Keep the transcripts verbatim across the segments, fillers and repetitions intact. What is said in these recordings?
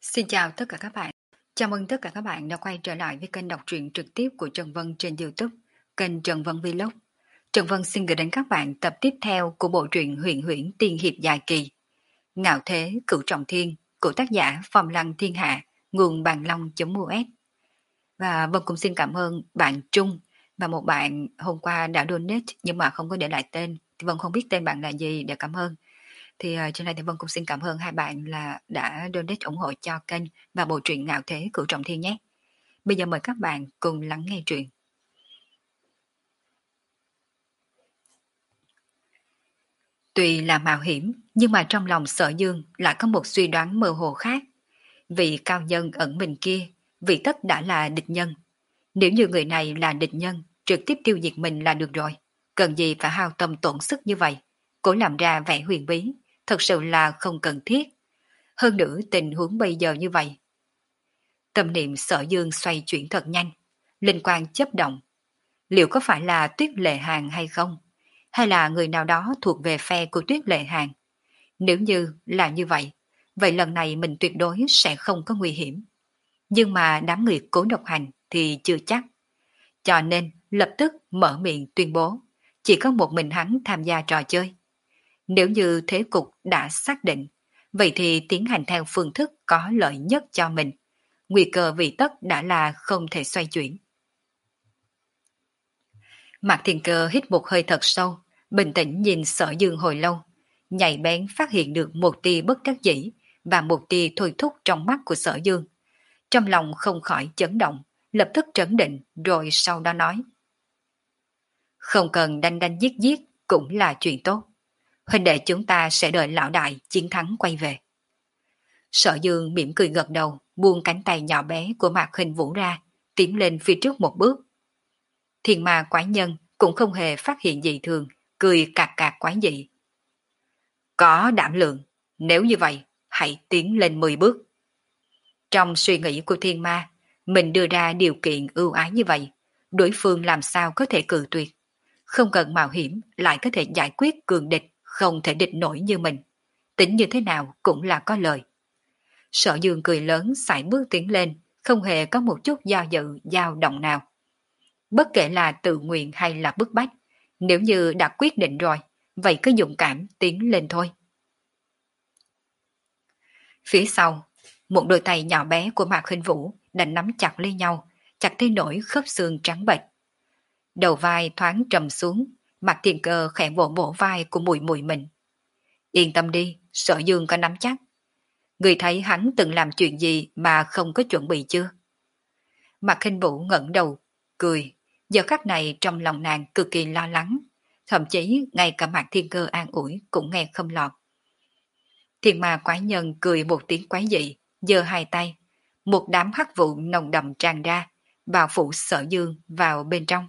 Xin chào tất cả các bạn. Chào mừng tất cả các bạn đã quay trở lại với kênh đọc truyện trực tiếp của Trần Vân trên YouTube, kênh Trần Vân Vlog. Trần Vân xin gửi đến các bạn tập tiếp theo của bộ truyện Huyền Huyễn Tiên Hiệp dài kỳ Ngạo Thế Cửu Trọng Thiên của tác giả Phong Lăng Thiên Hạ, nguồn bàn long.us. Và Vân cũng xin cảm ơn bạn Trung và một bạn hôm qua đã donate nhưng mà không có để lại tên. Thì Vân không biết tên bạn là gì để cảm ơn. Thì uh, trên đây thì Vân cũng xin cảm ơn hai bạn là đã donate ủng hộ cho kênh và bộ truyện Ngạo Thế Cửu Trọng Thiên nhé. Bây giờ mời các bạn cùng lắng nghe truyện. Tuy là mạo hiểm nhưng mà trong lòng Sở Dương lại có một suy đoán mơ hồ khác. Vị cao nhân ẩn mình kia, vị tất đã là địch nhân. Nếu như người này là địch nhân, trực tiếp tiêu diệt mình là được rồi. Cần gì phải hao tâm tổn sức như vậy? Cố làm ra vẻ huyền bí, thật sự là không cần thiết. Hơn nữa tình huống bây giờ như vậy. Tâm niệm Sở Dương xoay chuyển thật nhanh, linh quang chấp động. Liệu có phải là Tuyết Lệ Hàng hay không? Hay là người nào đó thuộc về phe của Tuyết Lệ Hàng? Nếu như là như vậy, vậy lần này mình tuyệt đối sẽ không có nguy hiểm. Nhưng mà đám người Cố Độc Hành thì chưa chắc. Cho nên lập tức mở miệng tuyên bố, chỉ có một mình hắn tham gia trò chơi. Nếu như thế cục đã xác định, vậy thì tiến hành theo phương thức có lợi nhất cho mình. Nguy cơ vì tất đã là không thể xoay chuyển. Mạc Thiên Cơ hít một hơi thật sâu, bình tĩnh nhìn Sở Dương hồi lâu, nhạy bén phát hiện được một tia bất đắc dĩ và một tia thôi thúc trong mắt của Sở Dương. Trong lòng không khỏi chấn động, lập tức trấn định rồi sau đó nói. Không cần đanh đanh giết giết cũng là chuyện tốt. Huynh đệ chúng ta sẽ đợi lão đại chiến thắng quay về. Sở Dương mỉm cười gật đầu, buông cánh tay nhỏ bé của Mạc Hình Vũ ra, tiến lên phía trước một bước. Thiên ma quái nhân cũng không hề phát hiện dị thường, cười cạc cạc quái dị. Có đảm lượng, nếu như vậy, hãy tiến lên mười bước. Trong suy nghĩ của thiên ma, mình đưa ra điều kiện ưu ái như vậy, đối phương làm sao có thể cự tuyệt. Không cần mạo hiểm lại có thể giải quyết cường địch, không thể địch nổi như mình. Tính như thế nào cũng là có lời. Sở Dương cười lớn sải bước tiến lên, không hề có một chút do dự, dao động nào. Bất kể là tự nguyện hay là bức bách, nếu như đã quyết định rồi, vậy cứ dũng cảm tiến lên thôi. Phía sau, một đôi tay nhỏ bé của Mạc Khinh Vũ đã nắm chặt lấy nhau, chặt tới nỗi khớp xương trắng bệch. Đầu vai thoáng trầm xuống, Mạc Thiên Cơ khẽ vỗ vỗ vai của mùi mùi mình. Yên tâm đi, Sở Dương có nắm chắc. Người thấy hắn từng làm chuyện gì mà không có chuẩn bị chưa? Mạc Khinh Vũ ngẩng đầu, cười. Giờ khắc này trong lòng nàng cực kỳ lo lắng. Thậm chí ngay cả Mạc Thiên Cơ an ủi cũng nghe không lọt. Thiên ma quái nhân cười một tiếng quái dị, giơ hai tay. Một đám hắc vụ nồng đậm tràn ra, bao phủ Sở Dương vào bên trong.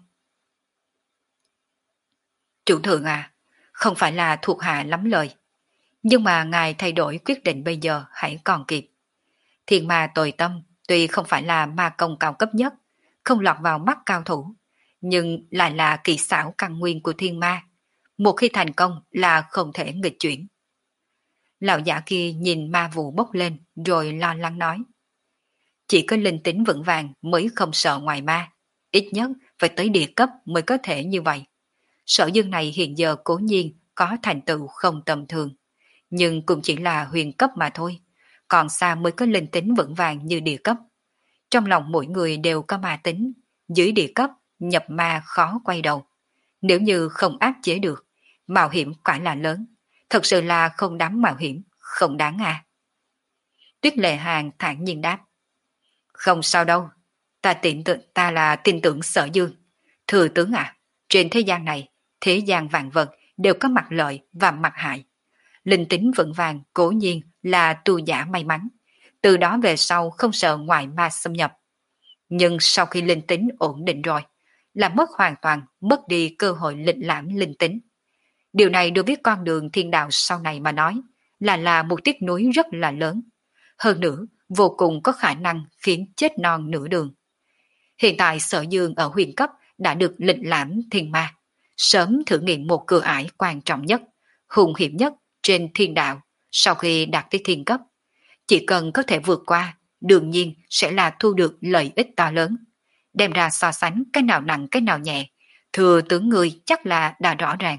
Chủ thượng à, không phải là thuộc hạ lắm lời. Nhưng mà ngài thay đổi quyết định bây giờ hãy còn kịp. Thiên ma tồi tâm tuy không phải là ma công cao cấp nhất, không lọt vào mắt cao thủ, nhưng lại là kỳ xảo căn nguyên của thiên ma. Một khi thành công là không thể nghịch chuyển. Lão giả kia nhìn ma vụ bốc lên rồi lo lắng nói. Chỉ có linh tính vững vàng mới không sợ ngoài ma. Ít nhất phải tới địa cấp mới có thể như vậy. Sở Dương này hiện giờ cố nhiên có thành tựu không tầm thường. Nhưng cũng chỉ là huyền cấp mà thôi. Còn xa mới có linh tính vững vàng như địa cấp. Trong lòng mỗi người đều có ma tính. Dưới địa cấp, nhập ma khó quay đầu. Nếu như không áp chế được, mạo hiểm quả là lớn. Thật sự là không đáng mạo hiểm, không đáng à. Tuyết Lệ Hàng thản nhiên đáp. Không sao đâu, ta tin tưởng ta là tin tưởng Sở Dương. Thừa tướng à, trên thế gian này, thế gian vạn vật đều có mặt lợi và mặt hại. Linh tính vững vàng cố nhiên là tu giả may mắn, từ đó về sau không sợ ngoại ma xâm nhập. Nhưng sau khi linh tính ổn định rồi, là mất hoàn toàn, mất đi cơ hội lịch lãm linh tính. Điều này đối với con đường thiên đạo sau này mà nói, là là một tiếc nuối rất là lớn. Hơn nữa, vô cùng có khả năng khiến chết non nửa đường. Hiện tại Sở Dương ở huyền cấp đã được lịch lãm thiên ma, sớm thử nghiệm một cửa ải quan trọng nhất, hùng hiểm nhất trên thiên đạo sau khi đạt tới thiên cấp. Chỉ cần có thể vượt qua, đương nhiên sẽ là thu được lợi ích to lớn. Đem ra so sánh cái nào nặng cái nào nhẹ, thừa tướng ngươi chắc là đã rõ ràng.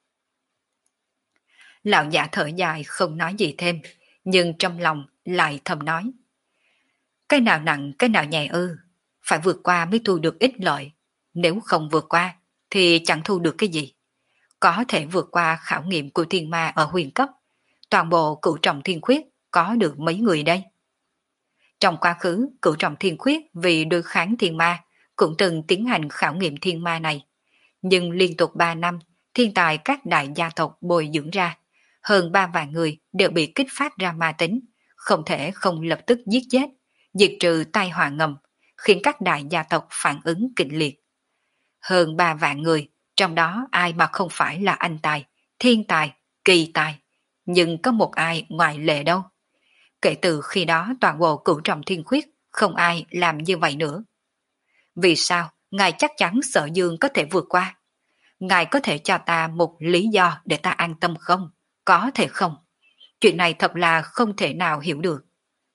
Lão giả thở dài không nói gì thêm, nhưng trong lòng lại thầm nói. Cái nào nặng cái nào nhẹ ư, phải vượt qua mới thu được ích lợi, nếu không vượt qua thì chẳng thu được cái gì. Có thể vượt qua khảo nghiệm của thiên ma ở huyền cấp, toàn bộ cửu trọng thiên khuyết có được mấy người đây. Trong quá khứ, cửu trọng thiên khuyết vì đối kháng thiên ma cũng từng tiến hành khảo nghiệm thiên ma này. Nhưng liên tục ba năm, thiên tài các đại gia tộc bồi dưỡng ra, hơn ba vạn người đều bị kích phát ra ma tính, không thể không lập tức giết chết, diệt trừ tai họa ngầm, khiến các đại gia tộc phản ứng kịch liệt. Hơn ba vạn người, trong đó ai mà không phải là anh tài, thiên tài, kỳ tài, nhưng có một ai ngoại lệ đâu. Kể từ khi đó toàn bộ cửu trọng thiên khuyết, không ai làm như vậy nữa. Vì sao ngài chắc chắn Sở Dương có thể vượt qua? Ngài có thể cho ta một lý do để ta an tâm không? Có thể không? Chuyện này thật là không thể nào hiểu được.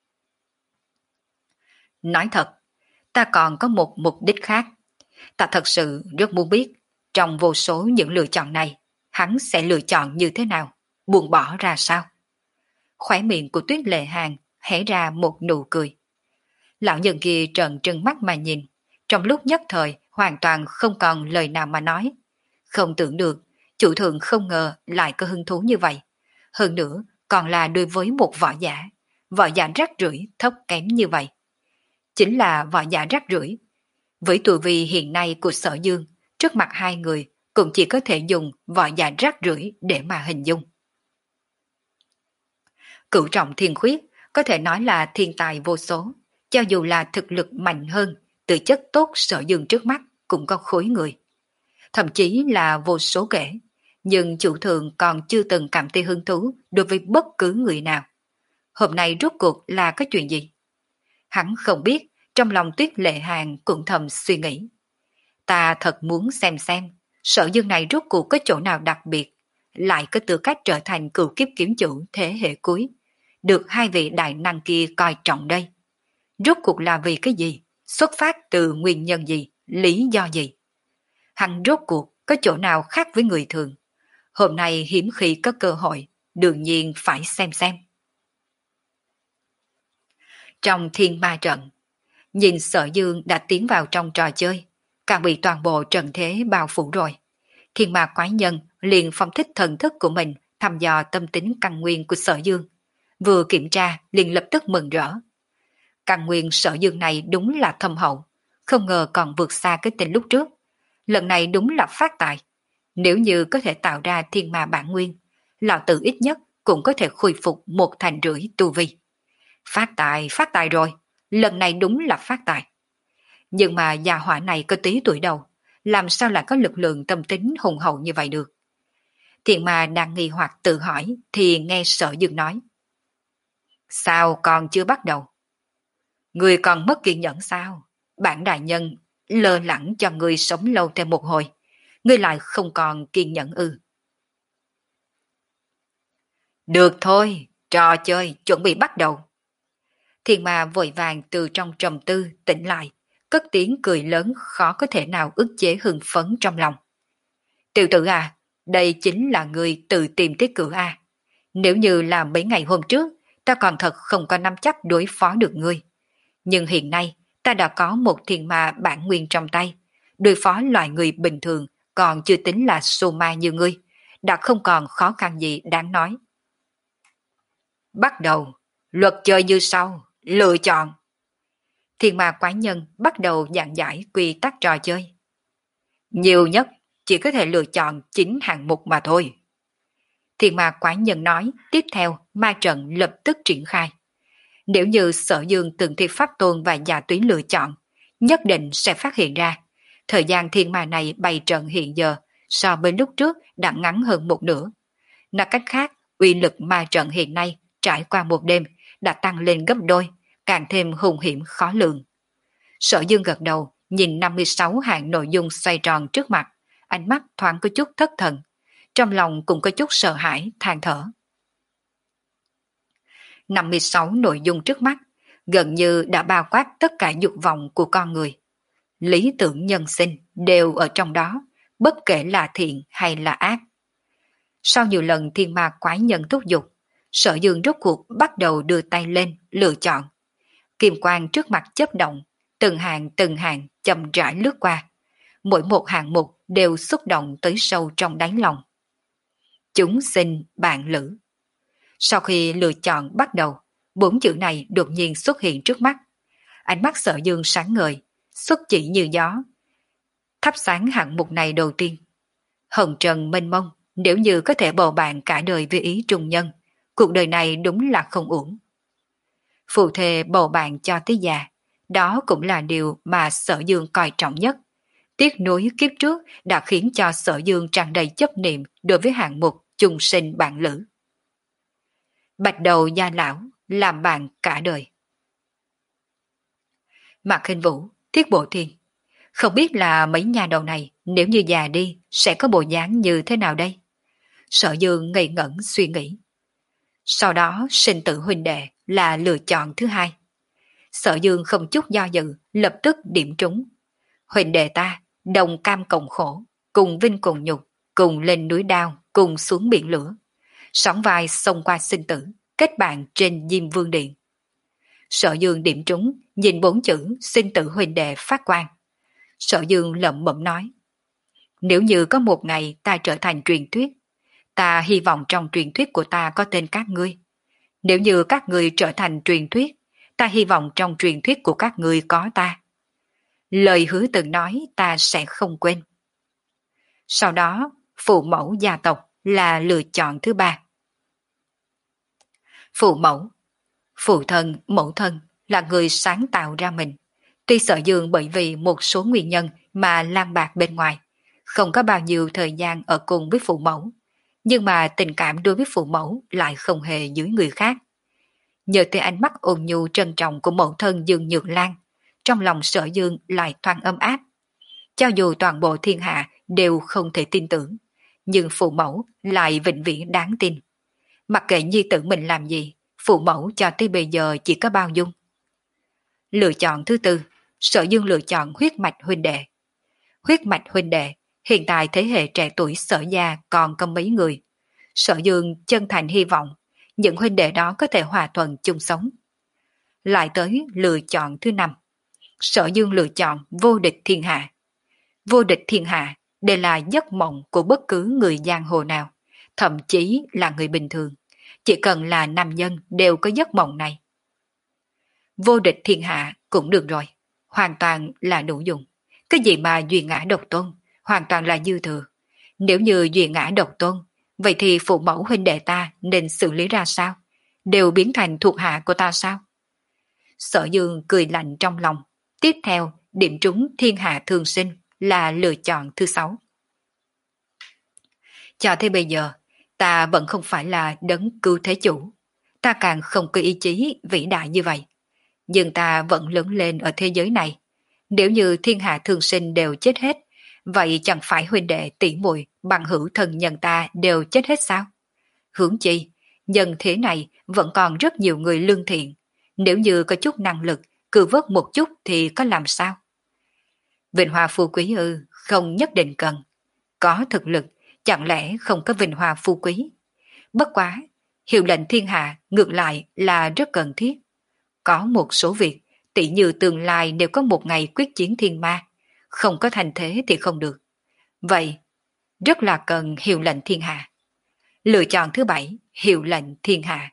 Nói thật, ta còn có một mục đích khác. Ta thật sự rất muốn biết, trong vô số những lựa chọn này, hắn sẽ lựa chọn như thế nào, buông bỏ ra sao? Khóe miệng của Tuyết Lệ Hàng hé ra một nụ cười. Lão nhân kia trợn trừng mắt mà nhìn, trong lúc nhất thời hoàn toàn không còn lời nào mà nói. Không tưởng được, chủ thượng không ngờ lại có hứng thú như vậy. Hơn nữa, còn là đối với một võ giả, võ giả rác rưởi thấp kém như vậy. Chính là võ giả rác rưởi. Với tuổi vi hiện nay của Sở Dương, trước mặt hai người cũng chỉ có thể dùng võ giả rác rưởi để mà hình dung. Cửu trọng thiên khuyết có thể nói là thiên tài vô số, cho dù là thực lực mạnh hơn, tư chất tốt Sở Dương trước mắt cũng có khối người. Thậm chí là vô số kể, nhưng chủ thượng còn chưa từng cảm thấy hứng thú đối với bất cứ người nào. Hôm nay rốt cuộc là có chuyện gì? Hắn không biết, trong lòng Tuyết Lệ Hàng cũng thầm suy nghĩ. Ta thật muốn xem xem, Sở Dương này rốt cuộc có chỗ nào đặc biệt, lại có tư cách trở thành cửu kiếp kiếm chủ thế hệ cuối, được hai vị đại năng kia coi trọng đây. Rốt cuộc là vì cái gì? Xuất phát từ nguyên nhân gì? Lý do gì? Hắn rốt cuộc có chỗ nào khác với người thường? Hôm nay hiếm khi có cơ hội, đương nhiên phải xem xem. Trong thiên ma trận, nhìn Sở Dương đã tiến vào trong trò chơi, càng bị toàn bộ trận thế bao phủ rồi. Thiên ma quái nhân liền phong thích thần thức của mình thăm dò tâm tính căn nguyên của Sở Dương. Vừa kiểm tra liền lập tức mừng rỡ. Căn nguyên Sở Dương này đúng là thâm hậu, không ngờ còn vượt xa cái tên lúc trước. Lần này đúng là phát tài. Nếu như có thể tạo ra thiên ma bản nguyên, lão tử ít nhất cũng có thể khôi phục một thành rưỡi tu vi. Phát tài, phát tài rồi, lần này đúng là phát tài. Nhưng mà già hỏa này có tí tuổi đầu, làm sao lại có lực lượng tâm tính hùng hậu như vậy được? Thiện mà đang nghi hoặc tự hỏi thì nghe Sở Dương nói. Sao còn chưa bắt đầu? Người còn mất kiên nhẫn sao? Bản đại nhân lơ lẳng cho người sống lâu thêm một hồi, ngươi lại không còn kiên nhẫn ư? Được thôi, trò chơi chuẩn bị bắt đầu. Thiên ma vội vàng từ trong trầm tư tỉnh lại, cất tiếng cười lớn khó có thể nào ức chế hưng phấn trong lòng. Tiểu tử à, đây chính là người tự tìm tới cửa à. Nếu như là mấy ngày hôm trước, ta còn thật không có nắm chắc đối phó được ngươi. Nhưng hiện nay, ta đã có một thiên ma bản nguyên trong tay. Đối phó loại người bình thường còn chưa tính là sô ma như ngươi, đã không còn khó khăn gì đáng nói. Bắt đầu, luật chơi như sau, lựa chọn. Thiên ma quái nhân bắt đầu giảng giải quy tắc trò chơi. Nhiều nhất chỉ có thể lựa chọn chín hạng mục mà thôi. Thiên ma quái nhân nói, tiếp theo ma trận lập tức triển khai. Nếu như Sở Dương từng thi pháp tôn và giả túy lựa chọn, nhất định sẽ phát hiện ra, thời gian thiên ma này bày trận hiện giờ so với lúc trước đã ngắn hơn một nửa. Nói cách khác, uy lực ma trận hiện nay trải qua một đêm đã tăng lên gấp đôi, càng thêm hùng hiểm khó lường. Sở Dương gật đầu, nhìn năm mươi sáu hạng nội dung xoay tròn trước mặt, ánh mắt thoáng có chút thất thần, trong lòng cũng có chút sợ hãi, than thở. năm mươi sáu nội dung trước mắt, gần như đã bao quát tất cả dục vọng của con người. Lý tưởng nhân sinh đều ở trong đó, bất kể là thiện hay là ác. Sau nhiều lần thiên ma quái nhân thúc giục, Sở Dương rốt cuộc bắt đầu đưa tay lên, lựa chọn. Kim quang trước mặt chớp động, từng hàng từng hàng chậm rãi lướt qua. Mỗi một hạng mục đều xúc động tới sâu trong đáy lòng. Chúng sinh bạn lữ. Sau khi lựa chọn bắt đầu, bốn chữ này đột nhiên xuất hiện trước mắt. Ánh mắt Sở Dương sáng ngời, xuất chỉ như gió. Thắp sáng hạng mục này đầu tiên. Hồng trần mênh mông, nếu như có thể bầu bạn cả đời với ý trung nhân, cuộc đời này đúng là không uổng. Phù thề bầu bạn cho tới già, đó cũng là điều mà Sở Dương coi trọng nhất. Tiếc nuối kiếp trước đã khiến cho Sở Dương tràn đầy chấp niệm đối với hạng mục chung sinh bạn lữ. Bạch đầu gia lão, làm bạn cả đời. Mạc Khinh Vũ, Thiết Bộ Thiên. Không biết là mấy nhà đầu này nếu như già đi sẽ có bộ dáng như thế nào đây? Sở Dương ngây ngẩn suy nghĩ. Sau đó sinh tử huynh đệ là lựa chọn thứ hai. Sở Dương không chút do dự, lập tức điểm trúng. Huynh đệ ta, đồng cam cộng khổ, cùng vinh cùng nhục, cùng lên núi đao, cùng xuống biển lửa. Sóng vai xông qua sinh tử, kết bạn trên Diêm Vương Điện. Sở Dương điểm trúng, nhìn bốn chữ sinh tử huynh đệ phát quang. Sở Dương lẩm bẩm nói. Nếu như có một ngày ta trở thành truyền thuyết, ta hy vọng trong truyền thuyết của ta có tên các ngươi. Nếu như các ngươi trở thành truyền thuyết, ta hy vọng trong truyền thuyết của các ngươi có ta. Lời hứa từng nói ta sẽ không quên. Sau đó, phụ mẫu gia tộc là lựa chọn thứ ba. Phụ mẫu, phụ thân, mẫu thân là người sáng tạo ra mình. Tuy Sở Dương bởi vì một số nguyên nhân mà lang bạc bên ngoài, không có bao nhiêu thời gian ở cùng với phụ mẫu, nhưng mà tình cảm đối với phụ mẫu lại không hề dưới người khác. Nhờ tới ánh mắt ôn nhu trân trọng của mẫu thân Dương Nhược Lan, trong lòng Sở Dương lại thoáng ấm áp. Cho dù toàn bộ thiên hạ đều không thể tin tưởng, nhưng phụ mẫu lại vĩnh viễn đáng tin. Mặc kệ nhi tử mình làm gì, phụ mẫu cho tới bây giờ chỉ có bao dung. Lựa chọn thứ tư, Sở Dương lựa chọn huyết mạch huynh đệ. Huyết mạch huynh đệ, hiện tại thế hệ trẻ tuổi Sở gia còn có mấy người. Sở Dương chân thành hy vọng những huynh đệ đó có thể hòa thuận chung sống. Lại tới lựa chọn thứ năm. Sở Dương lựa chọn vô địch thiên hạ. Vô địch thiên hạ đây là giấc mộng của bất cứ người giang hồ nào, thậm chí là người bình thường. Chỉ cần là nam nhân đều có giấc mộng này. Vô địch thiên hạ cũng được rồi, hoàn toàn là đủ dùng. Cái gì mà duy ngã độc tôn, hoàn toàn là dư thừa. Nếu như duy ngã độc tôn, vậy thì phụ mẫu huynh đệ ta nên xử lý ra sao? Đều biến thành thuộc hạ của ta sao? Sở Dương cười lạnh trong lòng. Tiếp theo, điểm trúng thiên hạ thương sinh là lựa chọn thứ sáu. Cho tới bây giờ, ta vẫn không phải là đấng cứu thế chủ. Ta càng không có ý chí vĩ đại như vậy. Nhưng ta vẫn lớn lên ở thế giới này. Nếu như thiên hạ thương sinh đều chết hết, vậy chẳng phải huynh đệ tỷ muội bằng hữu thân nhân ta đều chết hết sao? Hướng chi, nhân thế này vẫn còn rất nhiều người lương thiện. Nếu như có chút năng lực, cử vớt một chút thì có làm sao? Vinh hoa phú quý ư, không nhất định cần. Có thực lực, chẳng lẽ không có vinh hoa phú quý? Bất quá, hiệu lệnh thiên hạ ngược lại là rất cần thiết. Có một số việc, tỷ như tương lai đều có một ngày quyết chiến thiên ma, không có thành thế thì không được. Vậy, rất là cần hiệu lệnh thiên hạ. Lựa chọn thứ bảy, hiệu lệnh thiên hạ.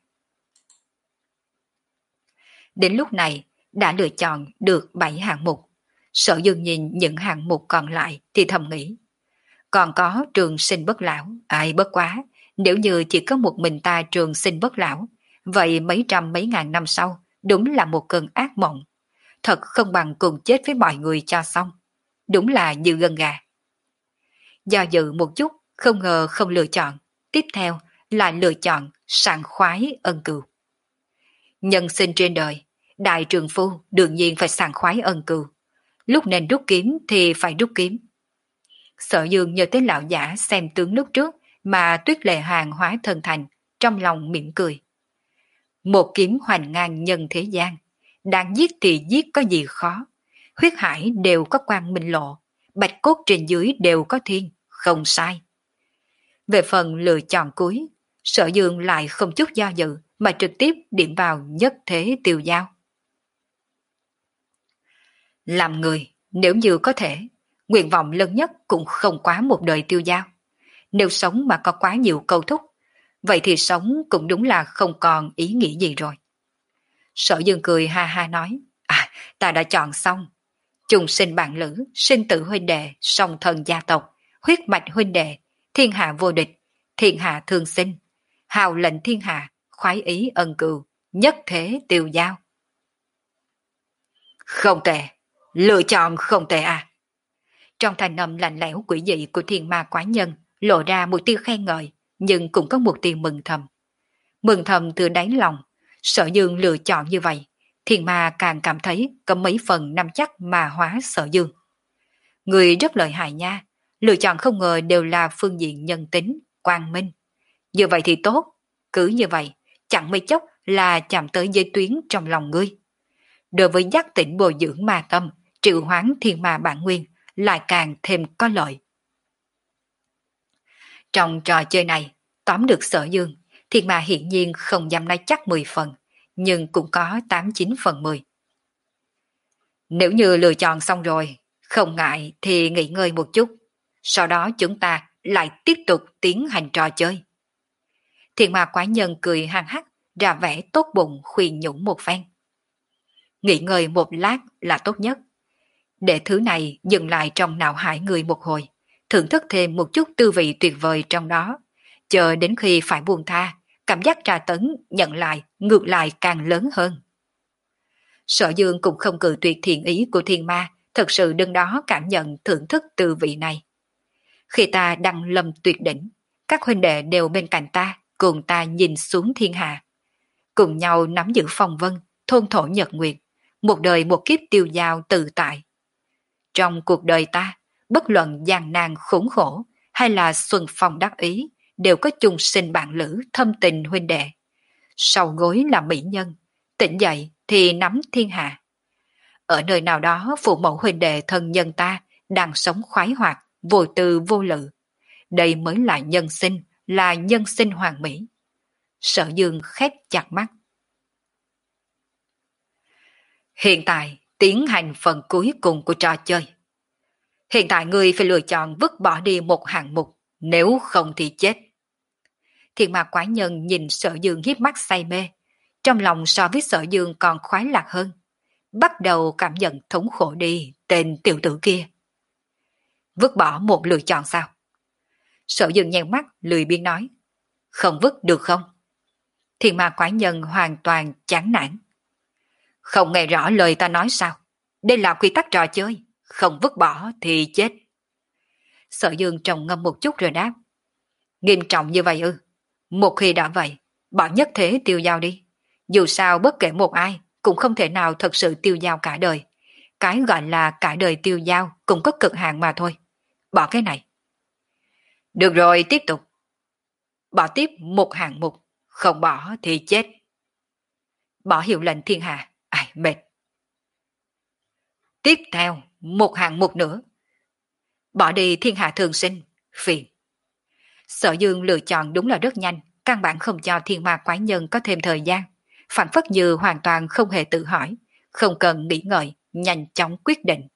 Đến lúc này, đã lựa chọn được bảy hạng mục. Sở Dương nhìn những hạng mục còn lại thì thầm nghĩ. Còn có trường sinh bất lão, ai bất quá, nếu như chỉ có một mình ta trường sinh bất lão, vậy mấy trăm mấy ngàn năm sau, đúng là một cơn ác mộng. Thật không bằng cùng chết với mọi người cho xong. Đúng là như gân gà. Do dự một chút, không ngờ không lựa chọn. Tiếp theo là lựa chọn sảng khoái ân cừu. Nhân sinh trên đời, đại trường phu đương nhiên phải sảng khoái ân cừu. Lúc nên rút kiếm thì phải rút kiếm. Sở Dương nhớ tới lão giả xem tướng lúc trước mà Tuyết Lệ Hàng hóa thân thành, trong lòng mỉm cười. Một kiếm hoành ngang nhân thế gian, đang giết thì giết có gì khó. Huyết hải đều có quang minh lộ, bạch cốt trên dưới đều có thiên, không sai. Về phần lựa chọn cuối, Sở Dương lại không chút do dự mà trực tiếp điểm vào nhất thế tiêu dao. Làm người, nếu như có thể, nguyện vọng lớn nhất cũng không quá một đời tiêu dao. Nếu sống mà có quá nhiều câu thúc, vậy thì sống cũng đúng là không còn ý nghĩa gì rồi. Sở Dương cười ha ha nói, à, ta đã chọn xong. Trùng sinh bạn lữ, sinh tử huynh đệ, song thần gia tộc, huyết mạch huynh đệ, thiên hạ vô địch, thiên hạ thương sinh, hào lệnh thiên hạ, khoái ý ân cừu, nhất thế tiêu giao. Không tệ, lựa chọn không tệ à. Trong thanh âm lạnh lẽo quỷ dị của thiên ma quái nhân lộ ra một tia khen ngợi, nhưng cũng có một tia mừng thầm. Mừng thầm từ đáy lòng, Sở Dương lựa chọn như vậy, thiên ma càng cảm thấy có mấy phần nắm chắc mà hóa Sở Dương. Người rất lợi hại nha, lựa chọn không ngờ đều là phương diện nhân tính, quang minh. Như vậy thì tốt, cứ như vậy, chẳng mấy chốc là chạm tới giới tuyến trong lòng ngươi. Đối với giác tỉnh bồi dưỡng ma tâm, triệu hoán thiên ma bản nguyên, lại càng thêm có lợi. Trong trò chơi này, tóm được Sở Dương, thiên ma hiển nhiên không dám nói chắc mười phần, nhưng cũng có tám chín phần mười. Nếu như lựa chọn xong rồi, không ngại thì nghỉ ngơi một chút, sau đó chúng ta lại tiếp tục tiến hành trò chơi. Thiên ma quái nhân cười hăng hắc, ra vẻ tốt bụng khuyên nhủ một phen. Nghỉ ngơi một lát là tốt nhất. Để thứ này dừng lại trong não hải người một hồi, thưởng thức thêm một chút tư vị tuyệt vời trong đó, chờ đến khi phải buông tha, cảm giác tra tấn nhận lại ngược lại càng lớn hơn. Sở Dương cũng không cự tuyệt thiện ý của thiên ma, thật sự đứng đó cảm nhận thưởng thức tư vị này. Khi ta đăng lâm tuyệt đỉnh, các huynh đệ đều bên cạnh ta, cùng ta nhìn xuống thiên hạ. Cùng nhau nắm giữ phong vân, thôn thổ nhật nguyệt, một đời một kiếp tiêu dao tự tại. Trong cuộc đời ta, bất luận gian nan khốn khổ hay là xuân phong đắc ý, đều có chung sinh bạn lữ thâm tình huynh đệ. Sau gối là mỹ nhân, tỉnh dậy thì nắm thiên hạ. Ở nơi nào đó phụ mẫu huynh đệ thân nhân ta đang sống khoái hoạt, vô tư vô lự. Đây mới là nhân sinh, là nhân sinh hoàn mỹ. Sở Dương khép chặt mắt. Hiện tại tiến hành phần cuối cùng của trò chơi. Hiện tại ngươi phải lựa chọn vứt bỏ đi một hạng mục, nếu không thì chết. Thiên ma quái nhân nhìn Sở Dương hiếp mắt say mê, trong lòng so với Sở Dương còn khoái lạc hơn. Bắt đầu cảm nhận thống khổ đi, tên tiểu tử kia. Vứt bỏ một lựa chọn sao? Sở Dương nheo mắt, lười biếng nói. Không vứt được không? Thiên ma quái nhân hoàn toàn chán nản. Không nghe rõ lời ta nói sao? Đây là quy tắc trò chơi, không vứt bỏ thì chết. Sở Dương trầm ngâm một chút rồi đáp. Nghiêm trọng như vậy ư? Một khi đã vậy, bỏ nhất thế tiêu dao đi. Dù sao bất kể một ai, cũng không thể nào thật sự tiêu dao cả đời. Cái gọi là cả đời tiêu dao cũng có cực hạn mà thôi. Bỏ cái này. Được rồi, tiếp tục. Bỏ tiếp một hạng mục, không bỏ thì chết. Bỏ hiệu lệnh thiên hạ, ai mệt. Tiếp theo, một hạng mục nữa. Bỏ đi thiên hạ thường sinh, phiền. Sở Dương lựa chọn đúng là rất nhanh, căn bản không cho thiên ma quái nhân có thêm thời gian. Phản phất như hoàn toàn không hề tự hỏi, không cần nghĩ ngợi, nhanh chóng quyết định.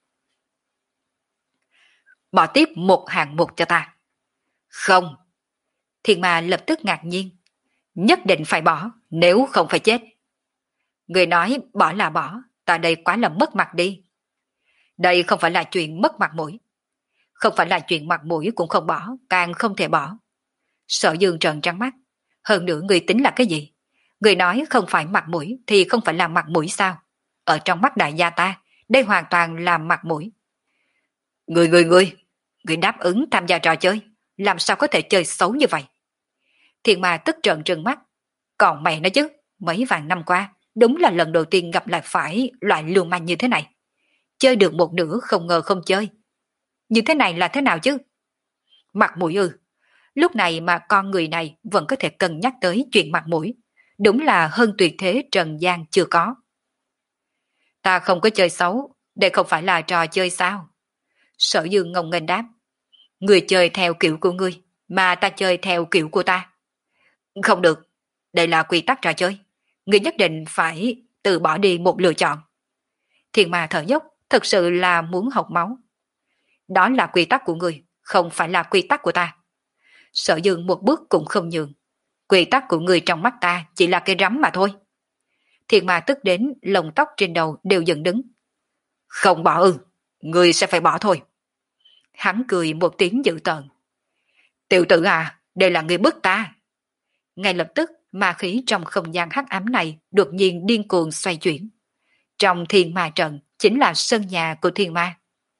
Bỏ tiếp một hạng mục cho ta. Không. Thiên ma lập tức ngạc nhiên. Nhất định phải bỏ, nếu không phải chết. Người nói bỏ là bỏ, ta đây quá là mất mặt đi. Đây không phải là chuyện mất mặt mũi. Không phải là chuyện mặt mũi cũng không bỏ, càng không thể bỏ. Sở Dương trợn trắng mắt. Hơn nữa người tính là cái gì? Người nói không phải mặt mũi thì không phải là mặt mũi sao? Ở trong mắt đại gia ta, đây hoàn toàn là mặt mũi. Người người người, người đáp ứng tham gia trò chơi, làm sao có thể chơi xấu như vậy? Thiên ma tức trợn trừng mắt. Còn mẹ nói chứ, mấy vạn năm qua, đúng là lần đầu tiên gặp lại phải loại lưu manh như thế này. Chơi được một nửa không ngờ không chơi. Như thế này là thế nào chứ? Mặt mũi ư? Lúc này mà con người này vẫn có thể cân nhắc tới chuyện mặt mũi. đúng là hơn tuyệt thế trần gian chưa có. Ta không có chơi xấu, đây không phải là trò chơi sao? Sở Dương ngông nghênh đáp. Người chơi theo kiểu của ngươi, mà ta chơi theo kiểu của ta. Không được, đây là quy tắc trò chơi. Ngươi nhất định phải từ bỏ đi một lựa chọn. Thiên ma thở dốc, thực sự là muốn học máu. Đó là quy tắc của ngươi, không phải là quy tắc của ta. Sở Dương một bước cũng không nhường. Quy tắc của ngươi trong mắt ta chỉ là cái rắm mà thôi. Thiên ma tức đến lông tóc trên đầu đều dựng đứng. Không bỏ ư, ngươi sẽ phải bỏ thôi. Hắn cười một tiếng dữ tợn. Tiểu tử à, đây là ngươi bức ta. Ngay lập tức, ma khí trong không gian hắc ám này đột nhiên điên cuồng xoay chuyển. Trong thiên ma trận chính là sân nhà của thiên ma.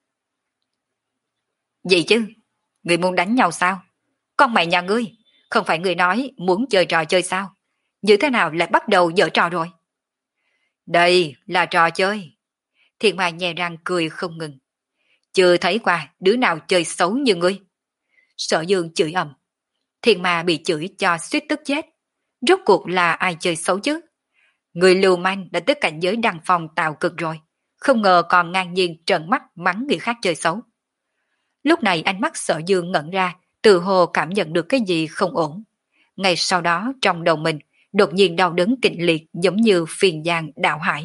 Gì chứ? Ngươi muốn đánh nhau sao? Con mẹ nhà ngươi, không phải ngươi nói muốn chơi trò chơi sao? Như thế nào lại bắt đầu dở trò rồi? Đây là trò chơi. Thiên ma nhè răng cười không ngừng. Chưa thấy qua đứa nào chơi xấu như ngươi. Sở Dương chửi ầm. Thiên ma bị chửi cho suýt tức chết. Rốt cuộc là ai chơi xấu chứ? Người lưu manh đã tới cảnh giới đăng phong tạo cực rồi. Không ngờ còn ngang nhiên trợn mắt mắng người khác chơi xấu. Lúc này ánh mắt Sở Dương ngẩn ra, tự hồ cảm nhận được cái gì không ổn. Ngay sau đó trong đầu mình đột nhiên đau đớn kịch liệt giống như phiền giang đạo hải.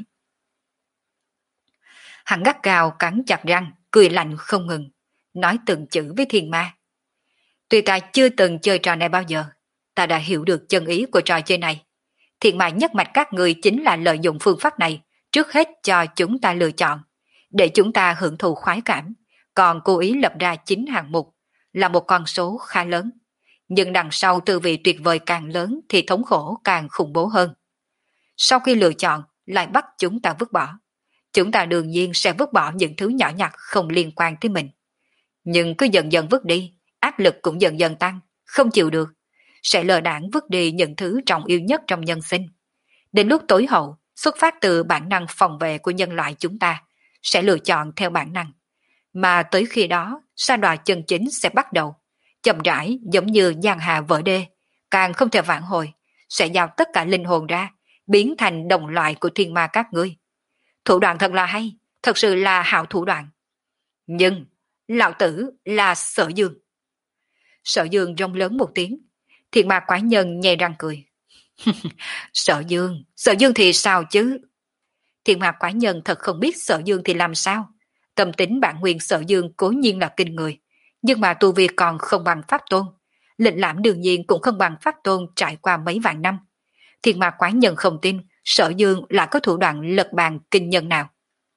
Hắn gắt gao cắn chặt răng, cười lạnh không ngừng, nói từng chữ với thiên ma. Tuy ta chưa từng chơi trò này bao giờ, ta đã hiểu được chân ý của trò chơi này. Thiên ma nhất mạch các người chính là lợi dụng phương pháp này, trước hết cho chúng ta lựa chọn, để chúng ta hưởng thụ khoái cảm, còn cố ý lập ra chín hạng mục, là một con số khá lớn. Nhưng đằng sau tư vị tuyệt vời càng lớn thì thống khổ càng khủng bố hơn. Sau khi lựa chọn, lại bắt chúng ta vứt bỏ. Chúng ta đương nhiên sẽ vứt bỏ những thứ nhỏ nhặt không liên quan tới mình. Nhưng cứ dần dần vứt đi, áp lực cũng dần dần tăng, không chịu được. Sẽ lờ đảng vứt đi những thứ trọng yêu nhất trong nhân sinh. Đến lúc tối hậu, xuất phát từ bản năng phòng vệ của nhân loại chúng ta, sẽ lựa chọn theo bản năng. Mà tới khi đó, sa đọa chân chính sẽ bắt đầu. Chậm rãi giống như giang hà vỡ đê, càng không thể vãn hồi, sẽ giao tất cả linh hồn ra, biến thành đồng loại của thiên ma các ngươi. Thủ đoạn thật là hay, thật sự là hảo thủ đoạn. Nhưng, lão tử là Sở Dương. Sở Dương rống lớn một tiếng, thiên ma quái nhân nhè răng cười. Sở Dương, Sở Dương thì sao chứ? Thiên ma quái nhân thật không biết Sở Dương thì làm sao. Tâm tính bản nguyên Sở Dương cố nhiên là kinh người, nhưng mà tu vi còn không bằng pháp tôn. Lệnh lãm đương nhiên cũng không bằng pháp tôn trải qua mấy vạn năm. Thiên ma quái nhân không tin Sở Dương là có thủ đoạn lật bàn kinh nhân nào.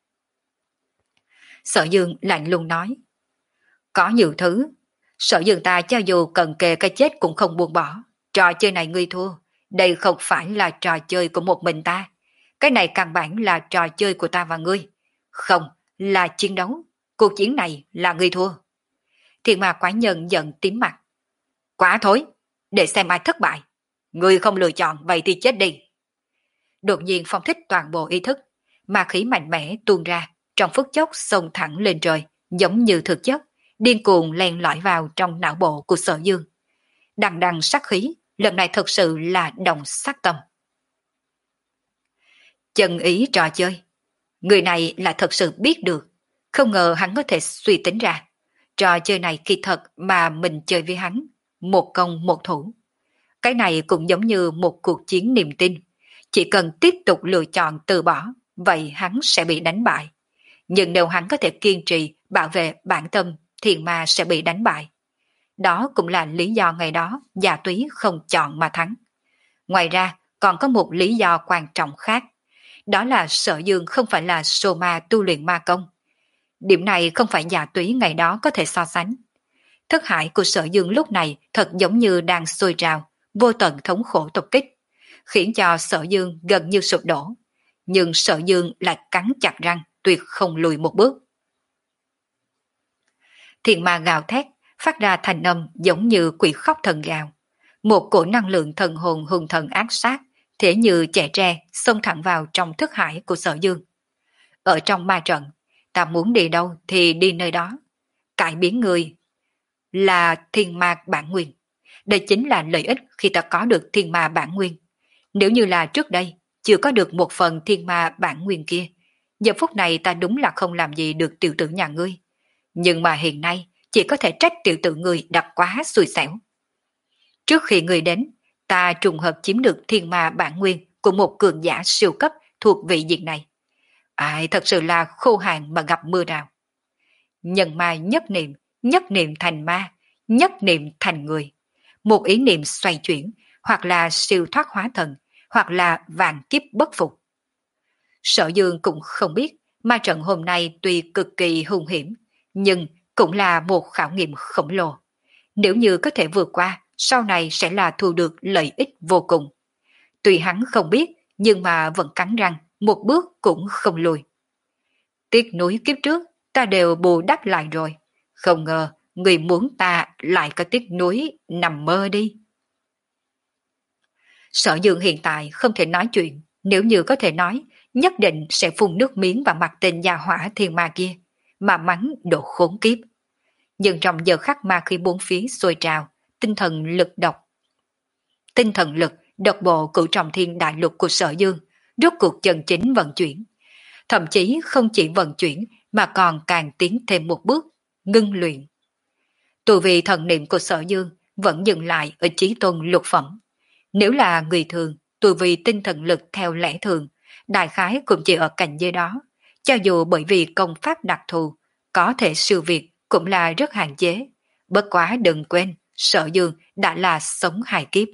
Sở Dương lạnh lùng nói. Có nhiều thứ, Sở Dương ta cho dù cần kề cái chết cũng không buông bỏ. Trò chơi này ngươi thua, đây không phải là trò chơi của một mình ta. Cái này căn bản là trò chơi của ta và ngươi. Không, là chiến đấu. Cuộc chiến này là ngươi thua. Thiên ma quái nhân giận tím mặt. Quá thối, để xem ai thất bại. Ngươi không lựa chọn vậy thì chết đi. Đột nhiên phong thích toàn bộ ý thức, ma khí mạnh mẽ tuôn ra, trong phút chốc xông thẳng lên trời, giống như thực chất, điên cuồng len lỏi vào trong não bộ của Sở Dương. Đằng đằng sát khí, lần này thật sự là đồng sát tâm. Chân ý trò chơi. Người này là thật sự biết được, không ngờ hắn có thể suy tính ra. Trò chơi này kỳ thật mà mình chơi với hắn, một công một thủ. Cái này cũng giống như một cuộc chiến niềm tin. Chỉ cần tiếp tục lựa chọn từ bỏ, vậy hắn sẽ bị đánh bại. Nhưng nếu hắn có thể kiên trì bảo vệ bản tâm, thì ma sẽ bị đánh bại. Đó cũng là lý do ngày đó Dạ Túy không chọn mà thắng. Ngoài ra, còn có một lý do quan trọng khác. Đó là Sở Dương không phải là sô ma tu luyện ma công. Điểm này không phải Dạ Túy ngày đó có thể so sánh. Thức hải của Sở Dương lúc này thật giống như đang sôi trào, vô tận thống khổ tập kích, khiến cho Sở Dương gần như sụp đổ. Nhưng Sở Dương lại cắn chặt răng, tuyệt không lùi một bước. Thiền ma gào thét, phát ra thành âm giống như quỷ khóc thần gào. Một cổ năng lượng thần hồn hùng thần ác sát, thế như trẻ tre xông thẳng vào trong thức hải của Sở Dương. Ở trong ma trận, ta muốn đi đâu thì đi nơi đó. Cải biến người là thiên ma bản nguyên. Đây chính là lợi ích khi ta có được thiên ma bản nguyên. Nếu như là trước đây, chưa có được một phần thiên ma bản nguyên kia, giờ phút này ta đúng là không làm gì được tiểu tử nhà ngươi. Nhưng mà hiện nay, chỉ có thể trách tiểu tử ngươi đặt quá xui xẻo. Trước khi ngươi đến, ta trùng hợp chiếm được thiên ma bản nguyên của một cường giả siêu cấp thuộc vị diện này. Ai thật sự là khô hạn mà gặp mưa đào. Nhân ma nhất niệm, nhất niệm thành ma, nhất niệm thành người. Một ý niệm xoay chuyển, hoặc là siêu thoát hóa thần, hoặc là vạn kiếp bất phục. Sở Dương cũng không biết, ma trận hôm nay tuy cực kỳ hung hiểm, nhưng cũng là một khảo nghiệm khổng lồ. Nếu như có thể vượt qua, sau này sẽ là thu được lợi ích vô cùng. Tuy hắn không biết, nhưng mà vẫn cắn răng, một bước cũng không lùi. Tiếc núi kiếp trước, ta đều bù đắp lại rồi. Không ngờ, người muốn ta lại có tiếc núi nằm mơ đi. Sở Dương hiện tại không thể nói chuyện, nếu như có thể nói, nhất định sẽ phun nước miếng vào mặt tên gia hỏa thiên ma kia, mà mắng độ khốn kiếp. Nhưng trong giờ khắc ma khi bốn phía sôi trào, tinh thần lực độc. Tinh thần lực độc bộ cửu trọng thiên đại lục của Sở Dương, rốt cuộc chân chính vận chuyển. Thậm chí không chỉ vận chuyển mà còn càng tiến thêm một bước, ngưng luyện. Tu vi thần niệm của Sở Dương vẫn dừng lại ở chí tôn lục phẩm. Nếu là người thường, tu vi tinh thần lực theo lẽ thường, đại khái cũng chỉ ở cảnh giới đó. Cho dù bởi vì công pháp đặc thù, có thể siêu việt cũng là rất hạn chế. Bất quá đừng quên, Sở Dương đã là sống hài kiếp.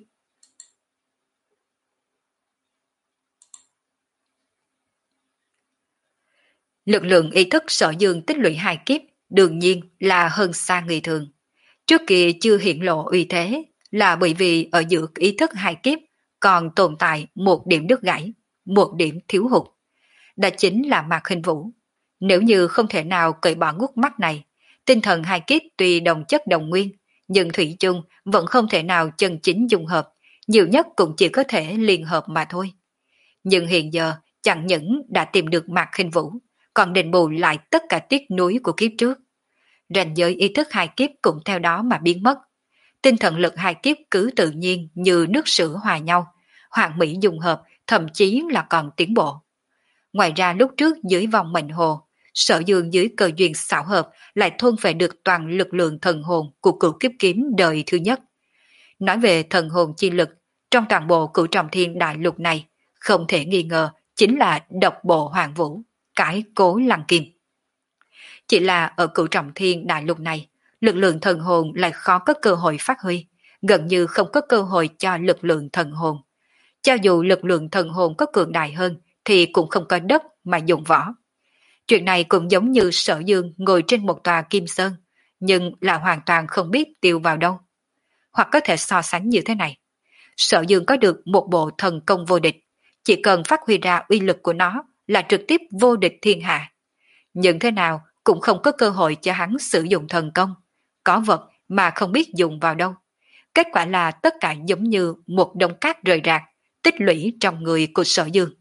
Lực lượng ý thức Sở Dương tích lũy hài kiếp đương nhiên là hơn xa người thường. Trước kia chưa hiện lộ uy thế là bởi vì ở giữa ý thức hài kiếp còn tồn tại một điểm đứt gãy, một điểm thiếu hụt. Đó chính là Mạc Khinh Vũ. Nếu như không thể nào cởi bỏ ngút mắt này, tinh thần hài kiếp tuy đồng chất đồng nguyên, nhưng thủy chung vẫn không thể nào chân chính dung hợp, nhiều nhất cũng chỉ có thể liên hợp mà thôi. Nhưng hiện giờ chẳng những đã tìm được Mạc Khinh Vũ, còn đền bù lại tất cả tiếc nuối của kiếp trước. Ranh giới ý thức hai kiếp cũng theo đó mà biến mất. Tinh thần lực hai kiếp cứ tự nhiên như nước sữa hòa nhau, hoàn mỹ dung hợp, thậm chí là còn tiến bộ. Ngoài ra lúc trước dưới vòng mệnh hồ, Sở Dương dưới cơ duyên xảo hợp lại thôn về được toàn lực lượng thần hồn của cửu kiếp kiếm đời thứ nhất. Nói về thần hồn chi lực, trong toàn bộ cửu trọng thiên đại lục này, không thể nghi ngờ chính là độc bộ hoàng vũ, cái cố lăng kim. Chỉ là ở cửu trọng thiên đại lục này, lực lượng thần hồn lại khó có cơ hội phát huy, gần như không có cơ hội cho lực lượng thần hồn. Cho dù lực lượng thần hồn có cường đại hơn, thì cũng không có đất mà dùng võ. Chuyện này cũng giống như Sở Dương ngồi trên một tòa kim sơn, nhưng là hoàn toàn không biết tiêu vào đâu. Hoặc có thể so sánh như thế này. Sở Dương có được một bộ thần công vô địch, chỉ cần phát huy ra uy lực của nó là trực tiếp vô địch thiên hạ. Nhưng thế nào cũng không có cơ hội cho hắn sử dụng thần công, có vật mà không biết dùng vào đâu. Kết quả là tất cả giống như một đống cát rời rạc, tích lũy trong người của Sở Dương.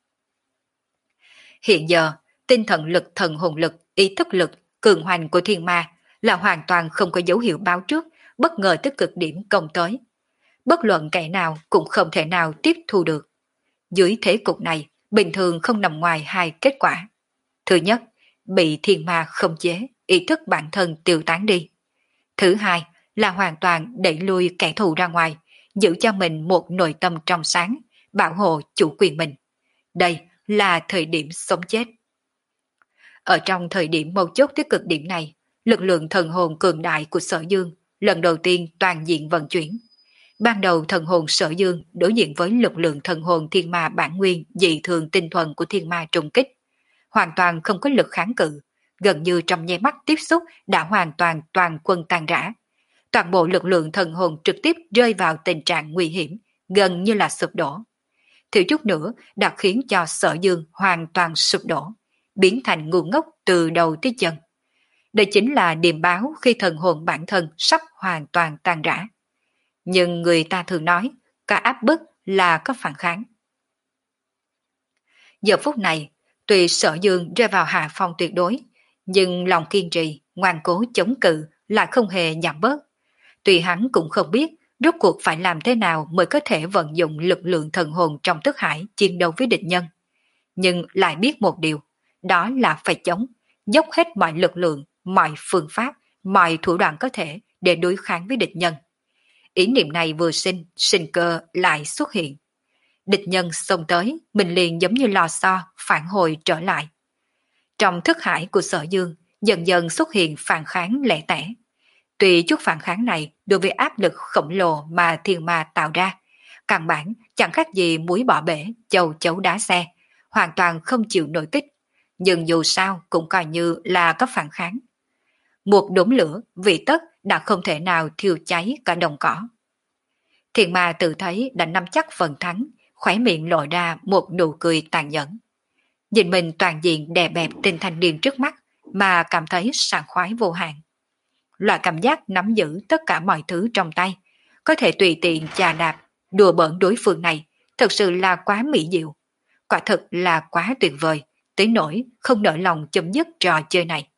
Hiện giờ, tinh thần lực, thần hồn lực, ý thức lực, cường hoành của thiên ma là hoàn toàn không có dấu hiệu báo trước, bất ngờ tới cực điểm công tới. Bất luận kẻ nào cũng không thể nào tiếp thu được. Dưới thế cục này, bình thường không nằm ngoài hai kết quả. Thứ nhất, bị thiên ma khống chế, ý thức bản thân tiêu tán đi. Thứ hai là hoàn toàn đẩy lui kẻ thù ra ngoài, giữ cho mình một nội tâm trong sáng, bảo hộ chủ quyền mình. Đây là thời điểm sống chết. Ở trong thời điểm mấu chốt tới cực điểm này, lực lượng thần hồn cường đại của Sở Dương lần đầu tiên toàn diện vận chuyển. Ban đầu thần hồn Sở Dương đối diện với lực lượng thần hồn thiên ma bản nguyên dị thường tinh thuần của thiên ma trùng kích, hoàn toàn không có lực kháng cự, gần như trong nháy mắt tiếp xúc đã hoàn toàn toàn quân tan rã. Toàn bộ lực lượng thần hồn trực tiếp rơi vào tình trạng nguy hiểm, gần như là sụp đổ. Thiếu chút nữa đã khiến cho Sở Dương hoàn toàn sụp đổ, biến thành ngu ngốc từ đầu tới chân. Đây chính là điềm báo khi thần hồn bản thân sắp hoàn toàn tan rã. Nhưng người ta thường nói, có áp bức là có phản kháng. Giờ phút này, tuy Sở Dương rơi vào hạ phong tuyệt đối, nhưng lòng kiên trì, ngoan cố chống cự lại không hề giảm bớt. Tuy hắn cũng không biết Rốt cuộc phải làm thế nào mới có thể vận dụng lực lượng thần hồn trong thức hải chiến đấu với địch nhân. Nhưng lại biết một điều, đó là phải chống, dốc hết mọi lực lượng, mọi phương pháp, mọi thủ đoạn có thể để đối kháng với địch nhân. Ý niệm này vừa sinh, sinh cơ lại xuất hiện. Địch nhân xông tới, mình liền giống như lò xo, phản hồi trở lại. Trong thức hải của Sở Dương, dần dần xuất hiện phản kháng lẻ tẻ. Tuy chút phản kháng này đối với áp lực khổng lồ mà thiên ma tạo ra, căn bản chẳng khác gì muối bỏ bể, châu chấu đá xe, hoàn toàn không chịu nổi kích, nhưng dù sao cũng coi như là có phản kháng. Một đốm lửa vì tất đã không thể nào thiêu cháy cả đồng cỏ. Thiên ma tự thấy đã nắm chắc phần thắng, khóe miệng lộ ra một nụ cười tàn nhẫn. Nhìn mình toàn diện đè bẹp tên thanh niên trước mắt mà cảm thấy sảng khoái vô hạn. Loại cảm giác nắm giữ tất cả mọi thứ trong tay, có thể tùy tiện chà đạp, đùa bỡn đối phương này, thật sự là quá mỹ diệu. Quả thực là quá tuyệt vời, tới nỗi không nỡ lòng chấm dứt trò chơi này.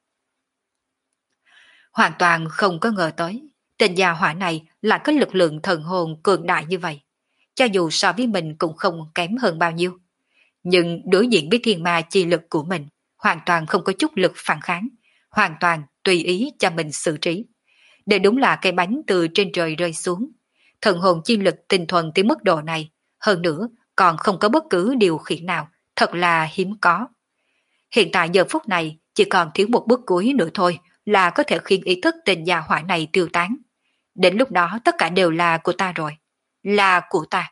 Hoàn toàn không có ngờ tới, tên gia hỏa này lại có lực lượng thần hồn cường đại như vậy. Cho dù so với mình cũng không kém hơn bao nhiêu. Nhưng đối diện với thiên ma chi lực của mình, hoàn toàn không có chút lực phản kháng, hoàn toàn tùy ý cho mình xử trí. Để đúng là cây bánh từ trên trời rơi xuống. Thần hồn chi lực tinh thuần tới mức độ này, hơn nữa còn không có bất cứ điều khiển nào, thật là hiếm có. Hiện tại giờ phút này chỉ còn thiếu một bước cuối nữa thôi là có thể khiến ý thức tên gia hỏa này tiêu tán. Đến lúc đó tất cả đều là của ta rồi. Là của ta.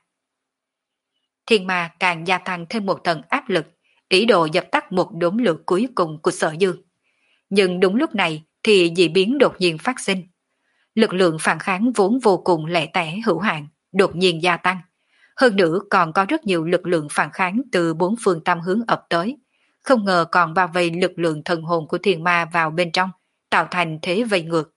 Thiên ma càng gia tăng thêm một tầng áp lực, ý đồ dập tắt một đốm lửa cuối cùng của Sở Dương. Nhưng đúng lúc này thì dị biến đột nhiên phát sinh. Lực lượng phản kháng vốn vô cùng lẻ tẻ hữu hạn, đột nhiên gia tăng. Hơn nữa còn có rất nhiều lực lượng phản kháng từ bốn phương tam hướng ập tới. Không ngờ còn bao vây lực lượng thần hồn của thiên ma vào bên trong, tạo thành thế vây ngược.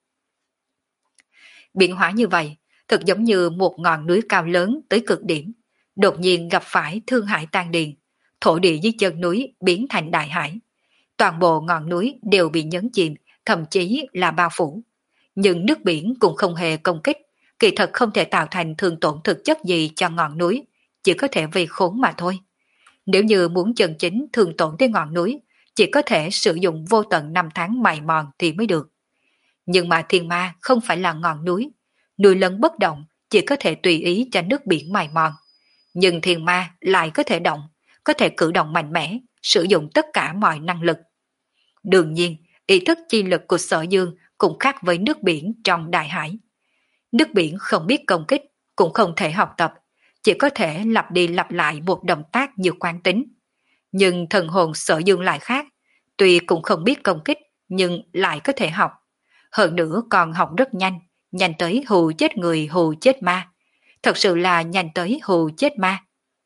Biến hóa như vậy, thật giống như một ngọn núi cao lớn tới cực điểm. Đột nhiên gặp phải thương hải tan điền, thổ địa dưới chân núi biến thành đại hải. Toàn bộ ngọn núi đều bị nhấn chìm, thậm chí là bao phủ. Nhưng nước biển cũng không hề công kích, kỳ thật không thể tạo thành thương tổn thực chất gì cho ngọn núi, chỉ có thể vây khốn mà thôi. Nếu như muốn chân chính thương tổn tới ngọn núi, chỉ có thể sử dụng vô tận năm tháng mài mòn thì mới được. Nhưng mà thiên ma không phải là ngọn núi, núi lớn bất động, chỉ có thể tùy ý cho nước biển mài mòn. Nhưng thiên ma lại có thể động, có thể cử động mạnh mẽ, sử dụng tất cả mọi năng lực. Đương nhiên, ý thức chi lực của Sở Dương cũng khác với nước biển trong đại hải. Nước biển không biết công kích, cũng không thể học tập, chỉ có thể lặp đi lặp lại một động tác như quán tính. Nhưng thần hồn Sở Dương lại khác, tuy cũng không biết công kích, nhưng lại có thể học. Hơn nữa còn học rất nhanh, nhanh tới hù chết người hù chết ma. Thật sự là nhanh tới hù chết ma.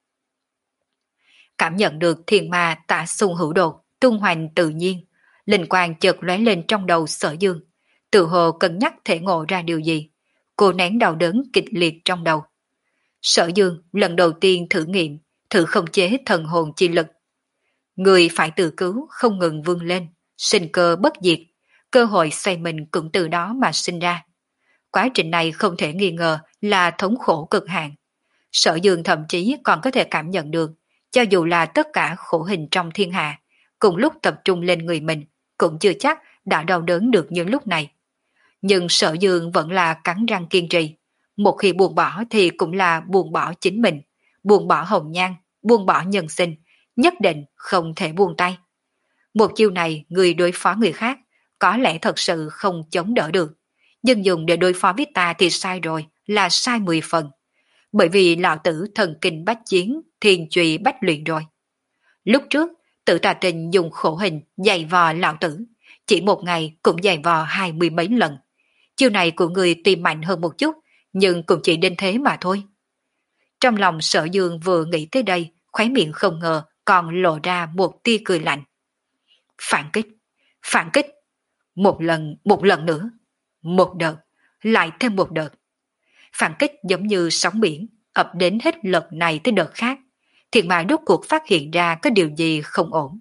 Cảm nhận được thiên ma tả xung hữu đột, tung hoành tự nhiên, linh quang chợt lóe lên trong đầu Sở Dương, tự hồ cân nhắc thể ngộ ra điều gì. Cô nén đau đớn kịch liệt trong đầu. Sở Dương lần đầu tiên thử nghiệm, thử khống chế thần hồn chi lực. Người phải tự cứu không ngừng vươn lên, sinh cơ bất diệt, cơ hội xoay mình cũng từ đó mà sinh ra. Quá trình này không thể nghi ngờ là thống khổ cực hạn. Sở Dương thậm chí còn có thể cảm nhận được, cho dù là tất cả khổ hình trong thiên hạ, cùng lúc tập trung lên người mình, cũng chưa chắc đã đau đớn được như lúc này. Nhưng Sở Dương vẫn là cắn răng kiên trì. Một khi buông bỏ thì cũng là buông bỏ chính mình, buông bỏ hồng nhan, buông bỏ nhân sinh, nhất định không thể buông tay. Một chiêu này người đối phó người khác, có lẽ thật sự không chống đỡ được. Nhưng dùng để đối phó với ta thì sai rồi, là sai mười phần. Bởi vì lão tử thần kinh bách chiến, thiên trùy bách luyện rồi. Lúc trước, Tử Tà Tình dùng khổ hình dày vò lão tử, chỉ một ngày cũng dày vò hai mươi mấy lần. Chiêu này của người tuy mạnh hơn một chút, nhưng cũng chỉ đến thế mà thôi. Trong lòng Sở Dương vừa nghĩ tới đây, khóe miệng không ngờ còn lộ ra một tia cười lạnh. Phản kích, phản kích, một lần, một lần nữa, một đợt, lại thêm một đợt. Phản kích giống như sóng biển, ập đến hết đợt này tới đợt khác. Thiệt mà rốt cuộc phát hiện ra có điều gì không ổn.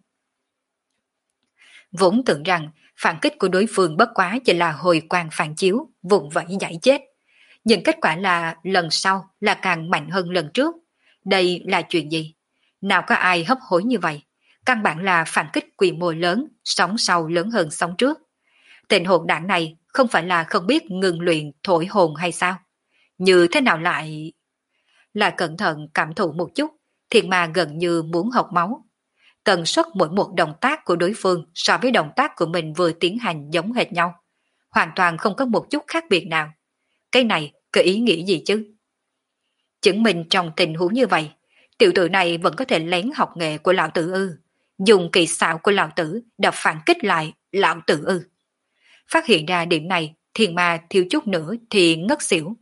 Vốn tưởng rằng phản kích của đối phương bất quá chỉ là hồi quang phản chiếu, vùng vẫy giải chết. Nhưng kết quả là lần sau là càng mạnh hơn lần trước. Đây là chuyện gì? Nào có ai hấp hối như vậy? Căn bản là phản kích quy mô lớn, sóng sau lớn hơn sóng trước. Tên hồn đảng này không phải là không biết ngừng luyện thổi hồn hay sao? Như thế nào lại... Lại cẩn thận cảm thụ một chút, thiền ma gần như muốn học máu. Tần suất mỗi một động tác của đối phương so với động tác của mình vừa tiến hành giống hệt nhau. Hoàn toàn không có một chút khác biệt nào. Cái này có ý nghĩa gì chứ? Chứng minh trong tình huống như vậy, tiểu tử này vẫn có thể lén học nghề của lão tử ư. Dùng kỳ xảo của lão tử đập phản kích lại lão tử ư. Phát hiện ra điểm này, thiền ma thiếu chút nữa thì ngất xỉu.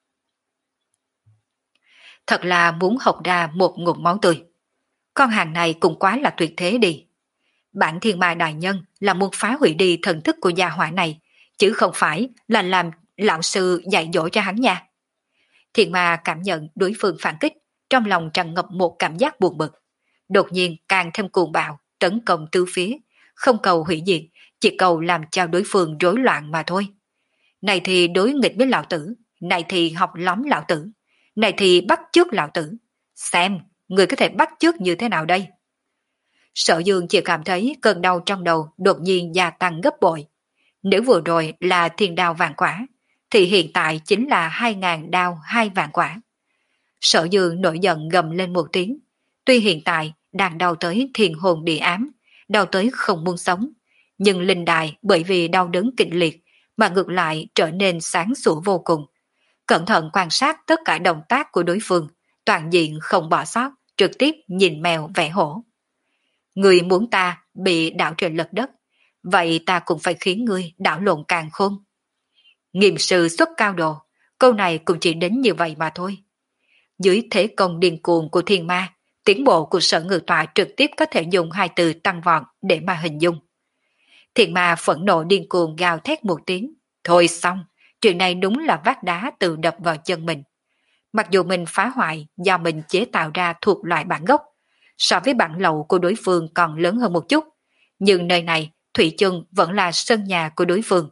Thật là muốn học ra một ngụm máu tươi. Con hàng này cũng quá là tuyệt thế đi. Bản thiên ma đại nhân là muốn phá hủy đi thần thức của gia hỏa này, chứ không phải là làm lão sư dạy dỗ cho hắn nha. Thiên ma cảm nhận đối phương phản kích, trong lòng tràn ngập một cảm giác buồn bực. Đột nhiên càng thêm cuồng bạo, tấn công tứ phía, không cầu hủy diệt, chỉ cầu làm cho đối phương rối loạn mà thôi. Này thì đối nghịch với lão tử, này thì học lóm lão tử, này thì bắt chước lão tử. Xem, người có thể bắt chước như thế nào đây? Sở Dương chỉ cảm thấy cơn đau trong đầu đột nhiên gia tăng gấp bội. Nếu vừa rồi là thiên đao vạn quả, thì hiện tại chính là hai ngàn đao hai vạn quả. Sở Dương nổi giận gầm lên một tiếng. Tuy hiện tại đang đau tới thiên hồn địa ám, đau tới không muốn sống, nhưng linh đài bởi vì đau đớn kịch liệt mà ngược lại trở nên sáng sủa vô cùng. Cẩn thận quan sát tất cả động tác của đối phương, toàn diện không bỏ sót, trực tiếp nhìn mèo vẽ hổ. Người muốn ta bị đảo trời lật đất, vậy ta cũng phải khiến ngươi đảo lộn càng khôn. Nghiêm sư xuất cao độ, câu này cũng chỉ đến như vậy mà thôi. Dưới thế công điên cuồng của thiên ma, tiến bộ của Sở Ngự Tọa trực tiếp có thể dùng hai từ tăng vọt để mà hình dung. Thiên ma phẫn nộ điên cuồng gào thét một tiếng. Thôi xong, chuyện này đúng là vác đá tự đập vào chân mình. Mặc dù mình phá hoại do mình chế tạo ra thuộc loại bản gốc, so với bản lậu của đối phương còn lớn hơn một chút, nhưng nơi này thủy chung vẫn là sân nhà của đối phương.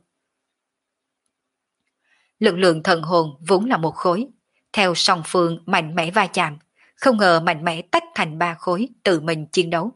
Lực lượng thần hồn vốn là một khối, theo song phương mạnh mẽ va chạm, không ngờ mạnh mẽ tách thành ba khối tự mình chiến đấu.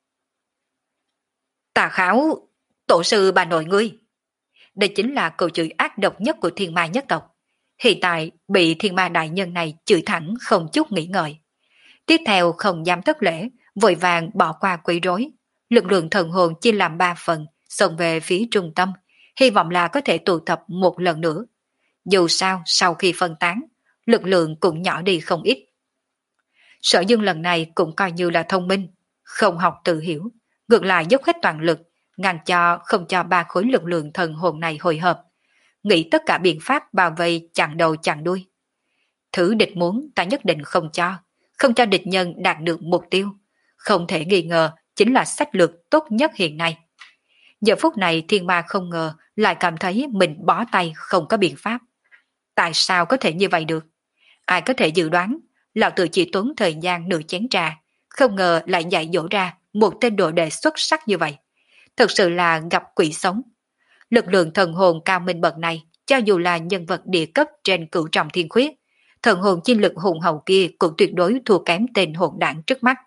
Tà khảo, tổ sư bà nội ngươi. Đây chính là câu chửi ác độc nhất của thiên ma nhất tộc. Hiện tại bị thiên ma đại nhân này chửi thẳng không chút nghĩ ngợi. Tiếp theo không dám thất lễ, vội vàng bỏ qua quấy rối. Lực lượng thần hồn chia làm ba phần, xông về phía trung tâm, hy vọng là có thể tụ tập một lần nữa. Dù sao, sau khi phân tán, lực lượng cũng nhỏ đi không ít. Sở Dương lần này cũng coi như là thông minh, không học tự hiểu, ngược lại dốc hết toàn lực, ngăn cho không cho ba khối lực lượng thần hồn này hồi hợp, nghĩ tất cả biện pháp bao vây chặn đầu chặn đuôi. Thứ địch muốn ta nhất định không cho, không cho địch nhân đạt được mục tiêu, không thể nghi ngờ chính là sách lược tốt nhất hiện nay. Giờ phút này thiên ma không ngờ lại cảm thấy mình bó tay không có biện pháp. Tại sao có thể như vậy được? Ai có thể dự đoán, lão tử chỉ tốn thời gian nửa chén trà, không ngờ lại dạy dỗ ra một tên đồ đệ xuất sắc như vậy. Thật sự là gặp quỷ sống. Lực lượng thần hồn cao minh bậc này, cho dù là nhân vật địa cấp trên cửu trọng thiên khuyết, thần hồn chi lực hùng hậu kia cũng tuyệt đối thua kém tên hồn đảng trước mắt.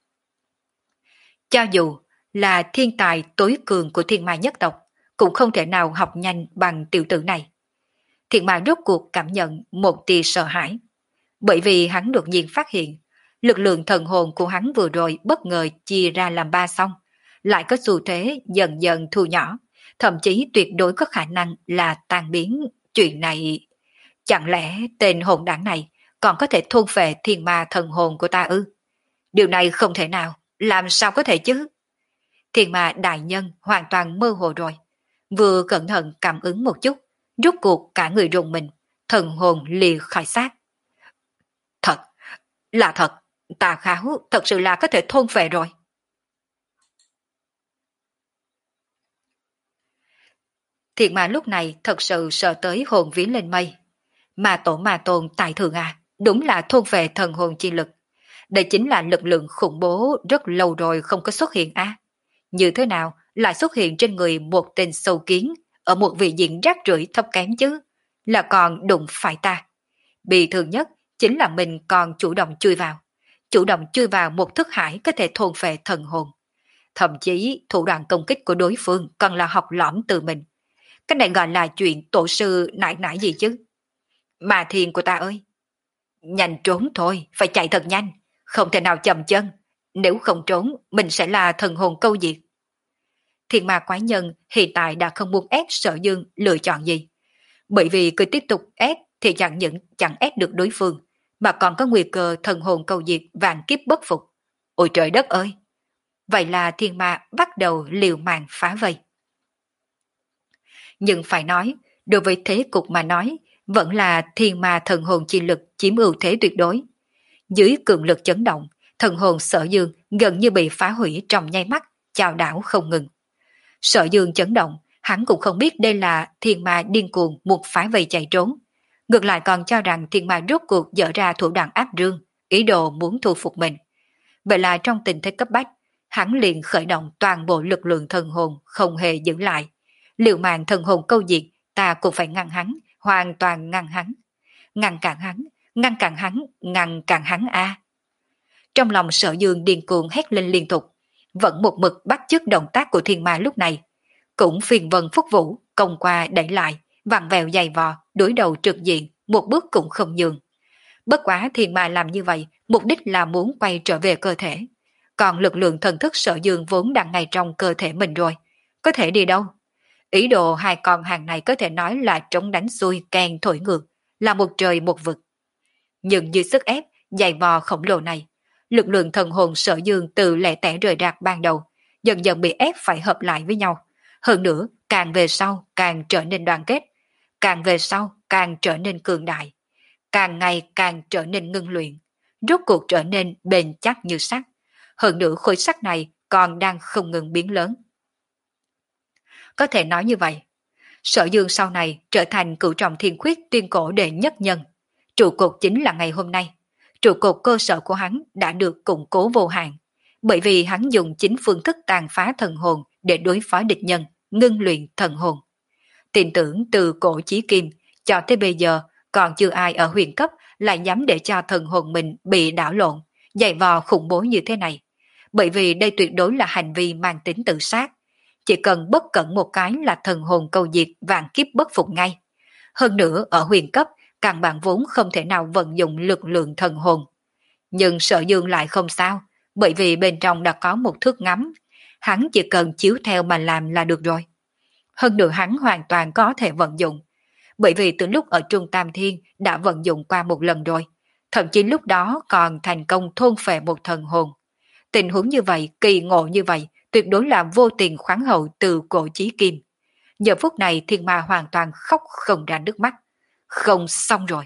Cho dù là thiên tài tối cường của thiên ma nhất tộc, cũng không thể nào học nhanh bằng tiểu tử này. Thiên ma rốt cuộc cảm nhận một tia sợ hãi, bởi vì hắn đột nhiên phát hiện, lực lượng thần hồn của hắn vừa rồi bất ngờ chia ra làm ba xong, lại có xu thế dần dần thu nhỏ, thậm chí tuyệt đối có khả năng là tan biến. Chuyện này, chẳng lẽ tên hồn đảng này còn có thể thôn phệ thiên ma thần hồn của ta ư? Điều này không thể nào, làm sao có thể chứ? Thiên ma đại nhân hoàn toàn mơ hồ rồi, vừa cẩn thận cảm ứng một chút, rốt cuộc cả người rùng mình, thần hồn lìa khỏi xác. Thật, là thật, Tà Khảo thật sự là có thể thôn phệ rồi. Thiện mà lúc này thật sự sợ tới hồn vía lên mây. Mà tổ mà tồn tại thường à, đúng là thôn về thần hồn chi lực. Đây chính là lực lượng khủng bố rất lâu rồi không có xuất hiện à. Như thế nào lại xuất hiện trên người một tên sâu kiến ở một vị diện rác rưởi thấp kém chứ? là còn đụng phải ta. Bị thương nhất chính là mình còn chủ động chui vào. Chủ động chui vào một thức hải có thể thôn phệ thần hồn. Thậm chí thủ đoạn công kích của đối phương còn là học lõm từ mình. Cái này gọi là chuyện tổ sư nại nại gì chứ. Mà thiền của ta ơi! Nhanh trốn thôi, phải chạy thật nhanh. Không thể nào chậm chân. Nếu không trốn, mình sẽ là thần hồn câu diệt. Thiên ma quái nhân hiện tại đã không muốn ép Sở Dương lựa chọn gì. Bởi vì cứ tiếp tục ép thì chẳng những chẳng ép được đối phương, mà còn có nguy cơ thần hồn câu diệt vạn kiếp bất phục. Ôi trời đất ơi! Vậy là thiên ma bắt đầu liều mạng phá vây. Nhưng phải nói, đối với thế cục mà nói, vẫn là thiên ma thần hồn chi lực chiếm ưu thế tuyệt đối. Dưới cường lực chấn động, thần hồn Sở Dương gần như bị phá hủy trong nháy mắt, chao đảo không ngừng. Sở Dương chấn động, hắn cũng không biết đây là thiên ma điên cuồng muốn phá vây chạy trốn. Ngược lại còn cho rằng thiên ma rốt cuộc dở ra thủ đoạn áp rương, ý đồ muốn thu phục mình. Vậy là trong tình thế cấp bách, hắn liền khởi động toàn bộ lực lượng thần hồn không hề giữ lại. Liệu mạng thần hồn câu diệt, ta cũng phải ngăn hắn, hoàn toàn ngăn hắn. Ngăn cản hắn, ngăn cản hắn, ngăn cản hắn a. Trong lòng Sở Dương điên cuồng hét lên liên tục, vẫn một mực bắt chước động tác của thiên ma lúc này. Cũng phiền vân phúc vũ, công qua đẩy lại, vặn vẹo dày vò, đối đầu trực diện, một bước cũng không nhường. Bất quá thiên ma làm như vậy, mục đích là muốn quay trở về cơ thể. Còn lực lượng thần thức Sở Dương vốn đang ngay trong cơ thể mình rồi, có thể đi đâu? Ý đồ hai con hàng này có thể nói là trống đánh xuôi kèn thổi ngược, là một trời một vực. Nhưng dưới sức ép, dày vò khổng lồ này, lực lượng thần hồn Sở Dương từ lẻ tẻ rời rạc ban đầu, dần dần bị ép phải hợp lại với nhau. Hơn nữa, càng về sau càng trở nên đoàn kết, càng về sau càng trở nên cường đại, càng ngày càng trở nên ngưng luyện, rốt cuộc trở nên bền chắc như sắt. Hơn nữa khối sắt này còn đang không ngừng biến lớn. Có thể nói như vậy, Sở Dương sau này trở thành cửu trọng thiên khuyết tuyên cổ đệ nhất nhân. Trụ cột chính là ngày hôm nay. Trụ cột cơ sở của hắn đã được củng cố vô hạn, bởi vì hắn dùng chính phương thức tàn phá thần hồn để đối phó địch nhân, ngưng luyện thần hồn. Tin tưởng từ cổ chí kim cho tới bây giờ còn chưa ai ở huyền cấp lại dám để cho thần hồn mình bị đảo lộn, dày vò khủng bố như thế này. Bởi vì đây tuyệt đối là hành vi mang tính tự sát. Chỉ cần bất cẩn một cái là thần hồn câu diệt vạn kiếp bất phục ngay. Hơn nữa ở huyền cấp, căn bản vốn không thể nào vận dụng lực lượng thần hồn. Nhưng Sở Dương lại không sao, bởi vì bên trong đã có một thước ngắm. Hắn chỉ cần chiếu theo mà làm là được rồi. Hơn nữa hắn hoàn toàn có thể vận dụng. Bởi vì từ lúc ở Trung Tam Thiên đã vận dụng qua một lần rồi. Thậm chí lúc đó còn thành công thôn phệ một thần hồn. Tình huống như vậy, kỳ ngộ như vậy, tuyệt đối là vô tiền khoáng hậu từ cổ chí kim. Giờ phút này thiên ma hoàn toàn khóc không ra nước mắt. Không xong rồi.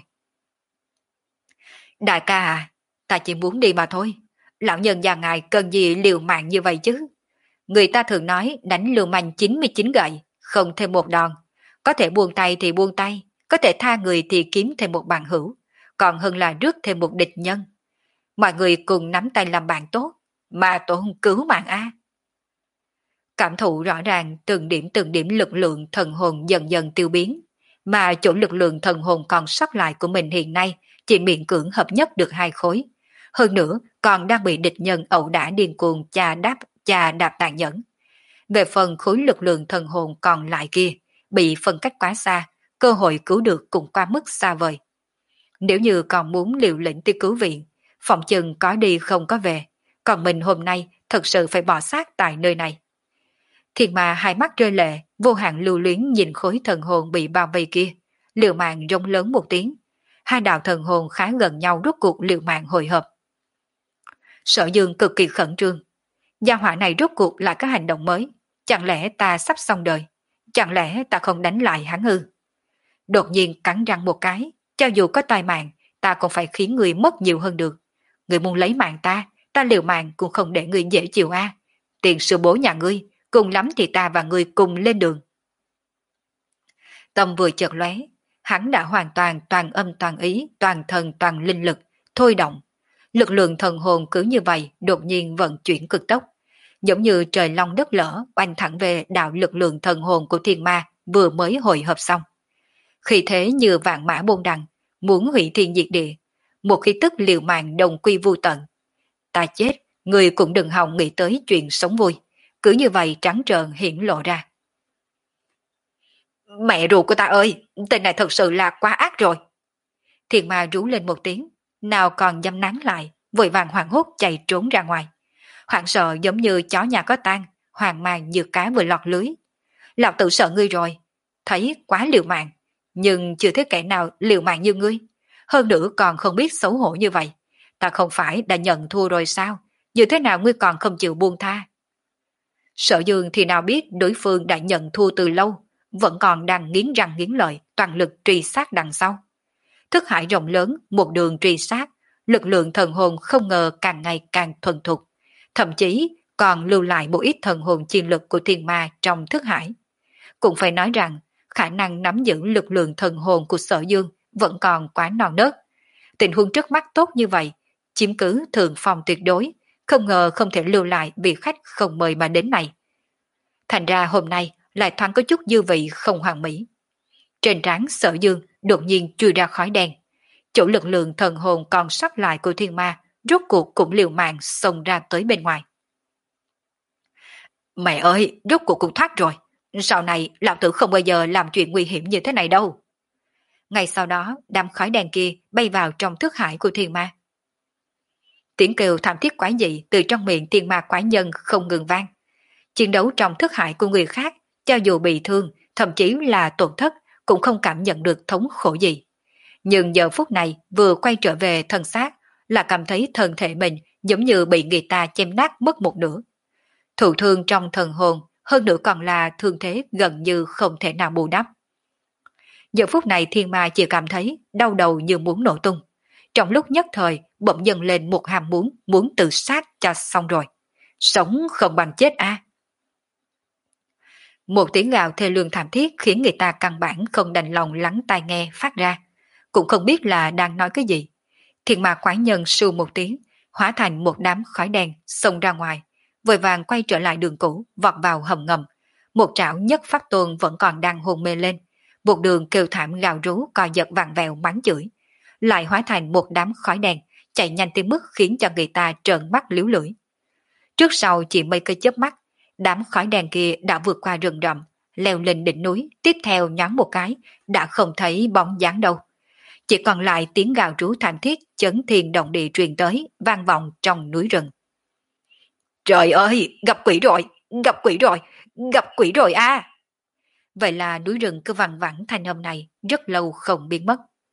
Đại ca à, ta chỉ muốn đi mà thôi. Lão nhân già ngài cần gì liều mạng như vậy chứ? Người ta thường nói đánh lưu manh chín mươi chín gậy, không thêm một đòn. Có thể buông tay thì buông tay, có thể tha người thì kiếm thêm một bạn hữu, còn hơn là rước thêm một địch nhân. Mọi người cùng nắm tay làm bạn tốt, mà tôi không cứu mạng a. Cảm thụ rõ ràng từng điểm từng điểm lực lượng thần hồn dần dần tiêu biến, mà chỗ lực lượng thần hồn còn sót lại của mình hiện nay chỉ miễn cưỡng hợp nhất được hai khối. Hơn nữa còn đang bị địch nhân ẩu đả điên cuồng chà đáp chà đạp tàn nhẫn. Về phần khối lực lượng thần hồn còn lại kia, bị phân cách quá xa, cơ hội cứu được cũng qua mức xa vời. Nếu như còn muốn liều lĩnh đi cứu viện, phòng chừng có đi không có về, còn mình hôm nay thật sự phải bỏ xác tại nơi này. Thiên ma hai mắt rơi lệ, vô hạn lưu luyến nhìn khối thần hồn bị bao vây kia, liều mạng rống lớn một tiếng. Hai đạo thần hồn khá gần nhau rốt cuộc liều mạng hồi hợp. Sở Dương cực kỳ khẩn trương. Gia hỏa này rốt cuộc là cái hành động mới. Chẳng lẽ ta sắp xong đời? Chẳng lẽ ta không đánh lại hắn ư? Đột nhiên cắn răng một cái, cho dù có tai mạng, ta cũng phải khiến người mất nhiều hơn được. Người muốn lấy mạng ta, ta liều mạng cũng không để người dễ chịu a. Tiền sư bố nhà ngươi, cùng lắm thì ta và ngươi cùng lên đường. Tâm vừa chợt lóe, hắn đã hoàn toàn toàn âm toàn ý, toàn thần toàn linh lực, thôi động. Lực lượng thần hồn cứ như vậy đột nhiên vận chuyển cực tốc, giống như trời long đất lở oanh thẳng về đạo lực lượng thần hồn của thiên ma vừa mới hội hợp xong. Khi thế như vạn mã bôn đằng, muốn hủy thiên diệt địa, một khí tức liều mạng đồng quy vu tận. Ta chết, người cũng đừng hòng nghĩ tới chuyện sống vui, cứ như vậy trắng trợn hiển lộ ra. Mẹ ruột của ta ơi, tên này thật sự là quá ác rồi. Thiền ma rú lên một tiếng, nào còn dám nán lại, vội vàng hoảng hốt chạy trốn ra ngoài. Hoảng sợ giống như chó nhà có tang, hoang mang như cá vừa lọt lưới. Lão tử sợ ngươi rồi, thấy quá liều mạng, nhưng chưa thấy kẻ nào liều mạng như ngươi. Hơn nữa còn không biết xấu hổ như vậy. Ta không phải đã nhận thua rồi sao? Như thế nào ngươi còn không chịu buông tha? Sở Dương thì nào biết đối phương đã nhận thua từ lâu, vẫn còn đang nghiến răng nghiến lợi, toàn lực truy sát đằng sau. Thức hải rộng lớn, một đường truy sát, lực lượng thần hồn không ngờ càng ngày càng thuần thục, thậm chí còn lưu lại một ít thần hồn chi lực của thiên ma trong thức hải. Cũng phải nói rằng, khả năng nắm giữ lực lượng thần hồn của Sở Dương vẫn còn quá non nớt. Tình huống trước mắt tốt như vậy, chiếm cứ thượng phòng tuyệt đối, không ngờ không thể lưu lại vị khách không mời mà đến này. Thành ra hôm nay lại thoáng có chút dư vị không hoàn mỹ. Trên trán Sở Dương đột nhiên chui ra khói đen. Chỗ lực lượng thần hồn còn sót lại của thiên ma rốt cuộc cũng liều mạng xông ra tới bên ngoài. Mẹ ơi, rốt cuộc cũng thoát rồi. Sau này lão tử không bao giờ làm chuyện nguy hiểm như thế này đâu. Ngay sau đó đám khói đen kia bay vào trong thức hải của thiên ma. Tiếng kêu thảm thiết quái dị từ trong miệng thiên ma quái nhân không ngừng vang. Chiến đấu trong thức hải của người khác, cho dù bị thương, thậm chí là tổn thất, cũng không cảm nhận được thống khổ gì. Nhưng giờ phút này vừa quay trở về thân xác, là cảm thấy thân thể mình giống như bị người ta chém nát mất một nửa. Thụ thương trong thần hồn, hơn nữa còn là thương thế gần như không thể nào bù đắp. Giờ phút này thiên ma chỉ cảm thấy đau đầu như muốn nổ tung. Trong lúc nhất thời bỗng dần lên một ham muốn muốn tự sát cho xong rồi. Sống không bằng chết a. À. Một tiếng gào thê lương thảm thiết khiến người ta căn bản không đành lòng lắng tai nghe phát ra. Cũng không biết là đang nói cái gì. Thiên ma quái nhân sưu một tiếng, hóa thành một đám khói đen xông ra ngoài, vội vàng quay trở lại đường cũ, vọt vào hầm ngầm. Một trảo nhất pháp tôn vẫn còn đang hôn mê lên, một đường kêu thảm gào rú co giật vàng vèo mắng chửi, lại hóa thành một đám khói đen, chạy nhanh tới mức khiến cho người ta trợn mắt liếu lưỡi. Trước sau chỉ mấy cái chớp mắt, đám khói đen kia đã vượt qua rừng rậm, leo lên đỉnh núi, tiếp theo nhoáng một cái, đã không thấy bóng dáng đâu. Chỉ còn lại tiếng gào rú thảm thiết chấn thiên động địa truyền tới, vang vọng trong núi rừng. Trời ơi, gặp quỷ rồi, gặp quỷ rồi, gặp quỷ rồi a! À. Vậy là núi rừng cứ văng vẳng thanh âm này rất lâu không biến mất.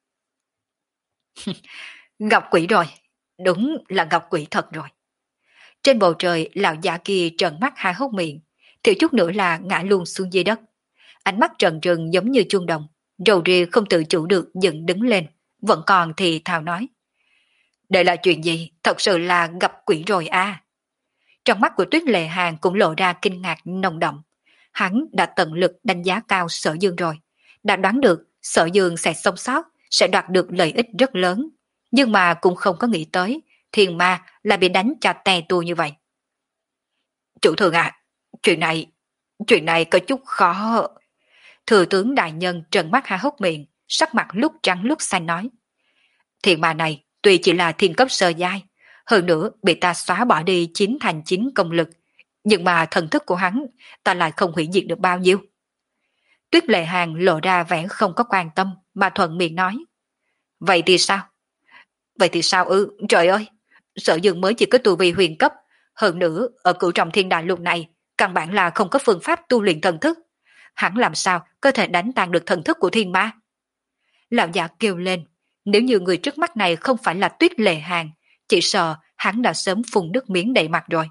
Gặp quỷ rồi, đúng là gặp quỷ thật rồi. Trên bầu trời lão già kia trợn mắt há hốc miệng, thiếu chút nữa là ngã luôn xuống dưới đất. Ánh mắt trần trừng giống như chuông đồng, rầu ria không tự chủ được dựng đứng lên, vẫn còn thì thào nói. Đây là chuyện gì? Thật sự là gặp quỷ rồi a. À. Trong mắt của Tuyết Lệ Hàn cũng lộ ra kinh ngạc nồng đậm. Hắn đã tận lực đánh giá cao Sở Dương rồi, đã đoán được Sở Dương sẽ sống sót, sẽ đoạt được lợi ích rất lớn, nhưng mà cũng không có nghĩ tới thiên ma là bị đánh cho tè tua như vậy. Chủ thượng à, chuyện này, chuyện này có chút khó. Thừa tướng đại nhân trợn mắt há hốc miệng, sắc mặt lúc trắng lúc xanh nói. Thiên ma này tuy chỉ là thiên cấp sơ giai, hơn nữa bị ta xóa bỏ đi chín thành chín công lực, nhưng mà thần thức của hắn ta lại không hủy diệt được bao nhiêu. Tuyết Lệ Hàn lộ ra vẻ không có quan tâm mà thuận miệng nói. Vậy thì sao? Vậy thì sao ư? Ừ, trời ơi! Sở Dương mới chỉ có tu vi huyền cấp, hơn nữa ở cửu trọng thiên đại lục này căn bản là không có phương pháp tu luyện thần thức. Hắn làm sao có thể đánh tan được thần thức của thiên ma? Lão già kêu lên, nếu như người trước mắt này không phải là Tuyết Lệ Hàn, chỉ sợ hắn đã sớm phun nước miếng đầy mặt rồi.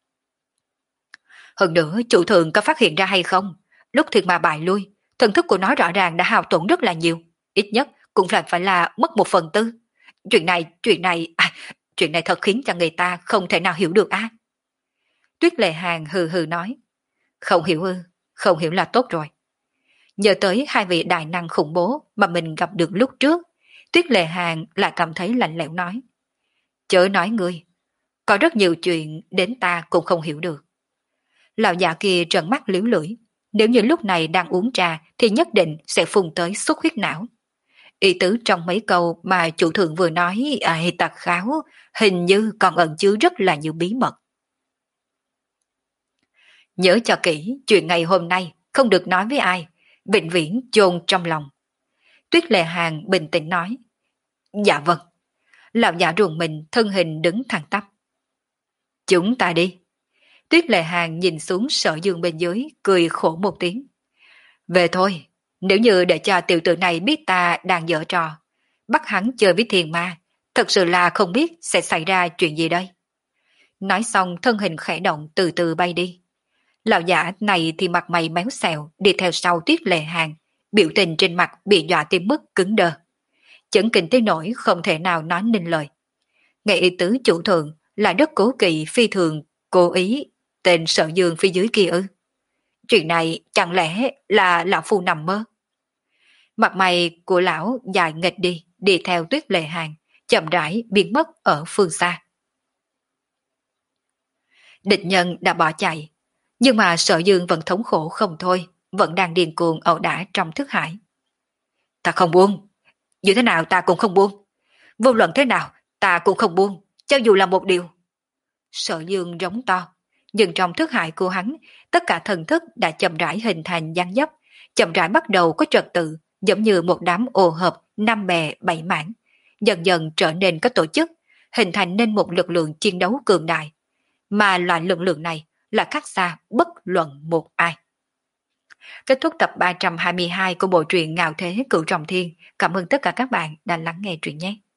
Hơn nữa, chủ thượng có phát hiện ra hay không? Lúc thiên ma bại lui, thần thức của nó rõ ràng đã hao tổn rất là nhiều, ít nhất cũng phải phải là mất một phần tư. Chuyện này, chuyện này, à, chuyện này thật khiến cho người ta không thể nào hiểu được á. À? Tuyết Lệ Hàn hừ hừ nói, không hiểu ư, không hiểu là tốt rồi. Nhớ tới hai vị đại năng khủng bố mà mình gặp được lúc trước, Tuyết Lệ Hàn lại cảm thấy lạnh lẽo nói, chớ nói ngươi, có rất nhiều chuyện đến ta cũng không hiểu được. Lão già kia trợn mắt liếu lưỡi, Nếu như lúc này đang uống trà thì nhất định sẽ phun tới xuất huyết não. Ý tứ trong mấy câu mà chủ thượng vừa nói ai tặc kháo, hình như còn ẩn chứa rất là nhiều bí mật. Nhớ cho kỹ, chuyện ngày hôm nay không được nói với ai, vĩnh viễn chôn trong lòng. Tuyết Lệ Hàng bình tĩnh nói. Dạ vâng. Lão giả ruồng mình thân hình đứng thẳng tắp. Chúng ta đi. Tuyết Lệ Hàng nhìn xuống Sở Dương bên dưới, cười khổ một tiếng. Về thôi, nếu như để cho tiểu tử này biết ta đang giở trò, bắt hắn chơi với thiền ma, thật sự là không biết sẽ xảy ra chuyện gì đây. Nói xong thân hình khẽ động từ từ bay đi. Lão giả này thì mặt mày méo xẹo đi theo sau Tuyết Lệ Hàng, biểu tình trên mặt bị dọa tới mức cứng đơ. Chấn kinh tới nỗi không thể nào nói nên lời. Nghe ý tứ chủ thượng là rất cố kỵ phi thường, cố ý tên Sở Dương phía dưới kia ư. Chuyện này chẳng lẽ là lão phu nằm mơ? Mặt mày của lão dài nghịch đi, đi theo Tuyết Lệ Hàng, chậm rãi biến mất ở phương xa. Địch nhân đã bỏ chạy, nhưng mà Sở Dương vẫn thống khổ không thôi, vẫn đang điên cuồng ẩu đả trong thức hải. Ta không buông, dù thế nào ta cũng không buông. Vô luận thế nào, ta cũng không buông, cho dù là một điều. Sở Dương rống to, nhưng trong thức hải của hắn, tất cả thần thức đã chậm rãi hình thành dáng dấp, chậm rãi bắt đầu có trật tự, giống như một đám ô hợp, năm bè, bảy mảng, dần dần trở nên có tổ chức, hình thành nên một lực lượng chiến đấu cường đại. Mà loại lực lượng này là khác xa bất luận một ai. Kết thúc tập ba trăm hai mươi hai của bộ truyện Ngạo Thế Cửu Trọng Thiên. Cảm ơn tất cả các bạn đã lắng nghe truyện nhé.